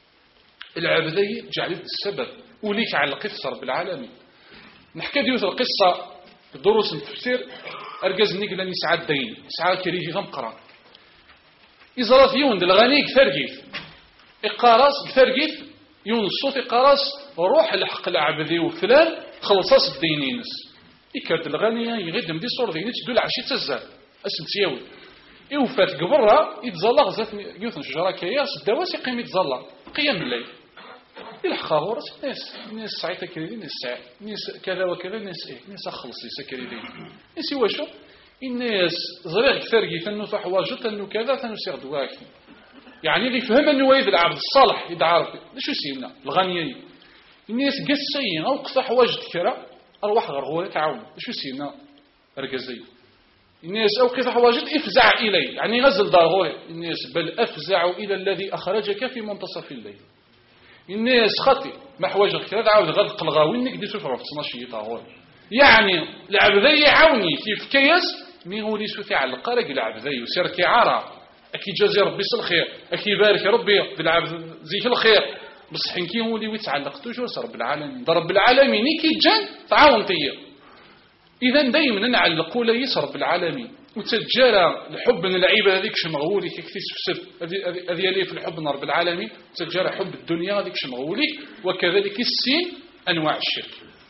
العبدي جعلت السبب وليك علقت رب العالمين نحكي ديوث القصة دروس التفسير أرجز نيك لاني سعاد دين سعاد كريجي غمقرا إزرات يون الغني كثرجيت إقارس كثرجيت يون الصوت إقارس روح الحق العبدي وفلان خلصاس الدينينس إكاد الغني يغدم دي صور دينيت تدل عشي تزال اسم تياوي يوفات قبرها يتزلق زات يوثن شجرة كياس الدواس يقيم يتزلق قيام الليل يلحقها غورس ناس ناس ساعتها كريدين ناس ساعة ناس كذا وكذا ناس إيه ناس أخلصي سكريدين ناس يواشو الناس زريغ كثرجي تنو فحواجت تنو كذا تنو سيغ دواكي يعني اللي فهم أنه ويد العبد الصالح يدعرف ليش يسيبنا الغنيين الناس قسيين أو قصة حواجت كرا أرواح غرغورة تعاون ليش يسيبنا رقزي الناس أو قصة حواجت افزع إلي يعني غزل دارغورة الناس بل أفزع إلى الذي أخرجك في منتصف الليل الناس خطي ما حواجت كرا تعاود غدق الغاوي إنك دي سفر في صناشي طاغور يعني العبدي يعاوني كيف كيس مين هو لي سوتي على القارق العبدي وسير كيعارة أكي جازي ربي الخير أكي بارك ربي بالعبد زيك الخير بس حنكي هو اللي يتعلق توجوس رب العالمين رب العالمين كي جان تعاون تيا إذا دايما نعلقوا ليس رب العالمين وتجارى الحب من العيبة هذيك شمغولي كي تفسد هذه اللي في الحب من رب العالمين تجارى حب الدنيا هذيك شمغولي وكذلك السين أنواع الشرك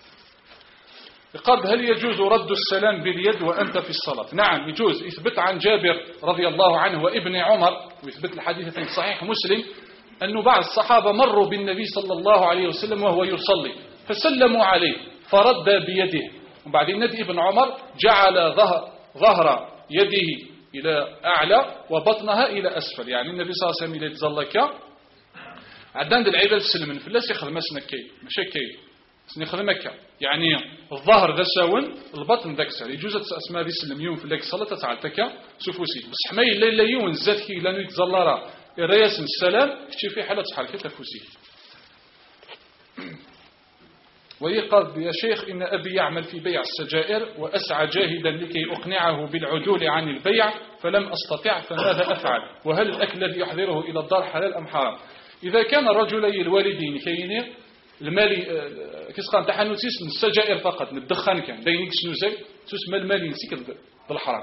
قد هل يجوز رد السلام باليد وأنت في الصلاة؟ نعم يجوز. يثبت عن جابر رضي الله عنه وابن عمر ويثبت الحديث في صحيح مسلم أنه بعض الصحابة مروا بالنبي صلى الله عليه وسلم وهو يصلي فسلموا عليه فرد بيده وبعدين النبي ابن عمر جعل ظهر, ظهر يده إلى أعلى وبطنها إلى أسفل يعني النبي صلى الله عليه وسلم يتزلك عدان العيبة السلم في الله يخذ مسنا كي مشي كي سنخدم مكة يعني الظهر ذا ساون البطن ذاك سال يجوز اسماء ذي سلميون في لك صلاة تعالتك سفوسي بس حماي الليل يون زاتكي لانو يتزلرا الرياس السلام كتشي في حالة حال كتفوسي ويقال يا شيخ إن أبي يعمل في بيع السجائر وأسعى جاهدا لكي أقنعه بالعدول عن البيع فلم أستطع فماذا أفعل وهل الأكل الذي يحضره إلى الدار حلال أم حرام إذا كان رجلي الوالدين كيني المالي كيسقان تحنوتيس من السجائر فقط من الدخان كان داينيك سنوزي تسمى المالي نسيك بالحرام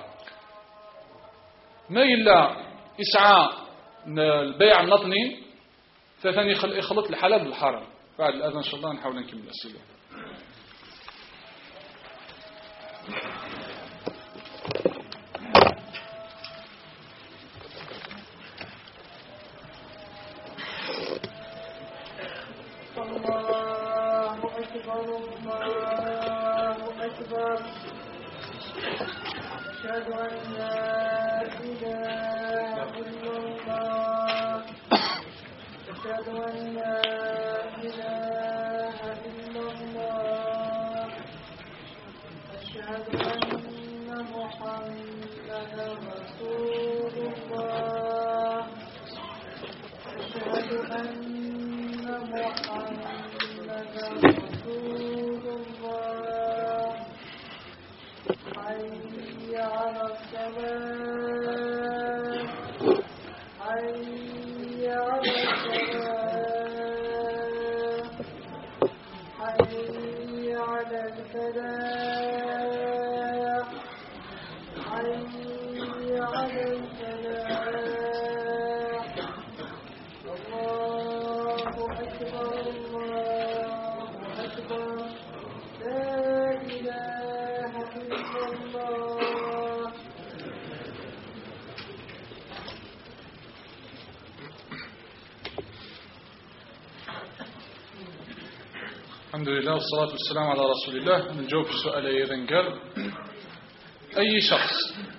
ما إلا إسعى البيع النطني فثاني يخلط الحلال بالحرام بعد الأذان إن شاء الله نحاول نكمل الأسئلة. الله أكبر الله أكبر أشهد أن لا إله إلا الله أشهد أن لا إله إلا الله أشهد أن محمدا رسول الله أشهد أن محمدا رسول الله حي على الصلاة حي على الصلاة حي على الفلاح حي على الفلاح الله أكبر الله أكبر لا إله إلا الله. الحمد لله والصلاة والسلام على رسول الله. نجاوب في السؤال أيضا. قال أي شخص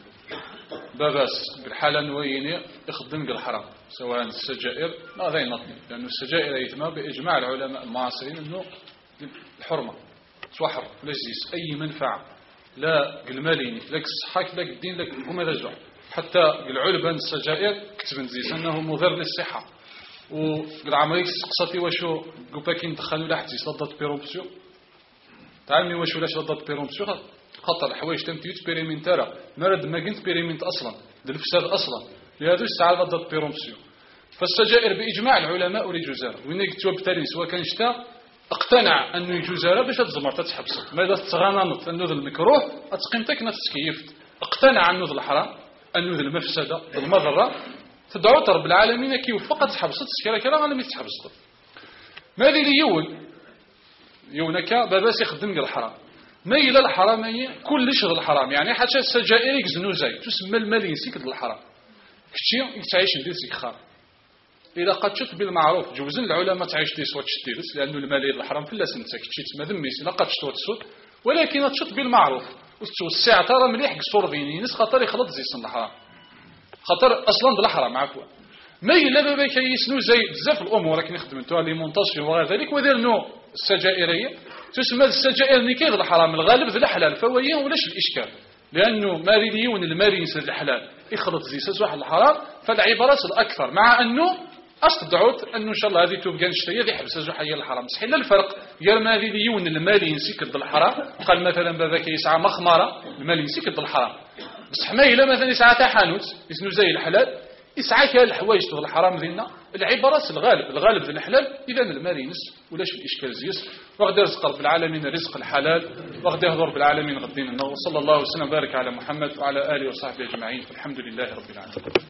باباس بالحالة نويني يخدم الحرام سواء السجائر لا ذي نطني، لأن السجائر يتم بإجماع العلماء المعاصرين أنه الحرمة سوحر لجيس أي منفعة لا قلماليني لك الصحاك لك الدين لك هم رجع حتى العلبان السجائر كتبن زيس أنه مضر للصحة والعملية سقسطي وشو قباكين دخلوا لحد زيس لضد بيرومبسيو تعلمني وشو لاش لضد بيرومبسيو خطر الحوايج تمتي تبيريمنتارا مرد ما قلت بيريمنت أصلا للفساد أصلا لهذا الساعة ضد بيرومبسيو. فالسجائر بإجماع العلماء ولجزارة وين يكتب بالتالي سواء كان شتا اقتنع أنه يجوزارة باش تزمر تتحبس ما إذا تغننت أنه ذا المكروه أتقيمتك نفسك كيفت اقتنع أنه ذا الحرام أنه ذا المفسدة ذا المضرة تدعو رب العالمين كي فقط تحبست كلا كلا غانا ميت تحبست ما ذي ليول يونك باباس يخدم الحرام ما إلى الحرام كلش ذا الحرام يعني حتى السجائر يكزنو زي تسمى المال ينسيك ذا الحرام كتشي يتعيش ندير خار إذا قد شت بالمعروف جوزن العلماء تعيش ديس وتشتيرس لأنه المال الحرام فلا سنتك كتشي تسمى ذميس إذا قد شت وتسود ولكن تشت بالمعروف والساعة ترى مليح قصور فيني نس خطر يخلط زي سن الحرام خطر أصلا بالحرام عفوا ما إلا بابا كيسنو زي بزاف الأمور لكن يخدمتوها لي مونتاسيون وغير ذلك وذير نوع السجائرية تسمى السجائر نكير الحرام الغالب ذي الحلال فويه ولاش الإشكال لأنه ماريليون الماري ينسى الحلال يخلط زي سزوح الحرام فالعبارات الأكثر مع أنه أصل دعوت أنه إن شاء الله هذه توبقى نشتري ذي حبس زوح هي الحرام صحيح لا الفرق يا ماريليون الماري ينسيك الحرام قال مثلا بذاك يسعى مخمرة الماري ينسيك الحرام بس حمايلة مثلا يسعى تحانوت يسنو زي الحلال يسعى كها الحوايج تغل الحرام ذينا العبارات الغالب الغالب ذي الحلال إذا الماري ينس ولاش الإشكال زيس وغدا رزق رب العالمين رزق الحلال وغدا يهضر بالعالمين غدين النور صلى الله وسلم وبارك على محمد وعلى آله وصحبه أجمعين الحمد لله رب العالمين.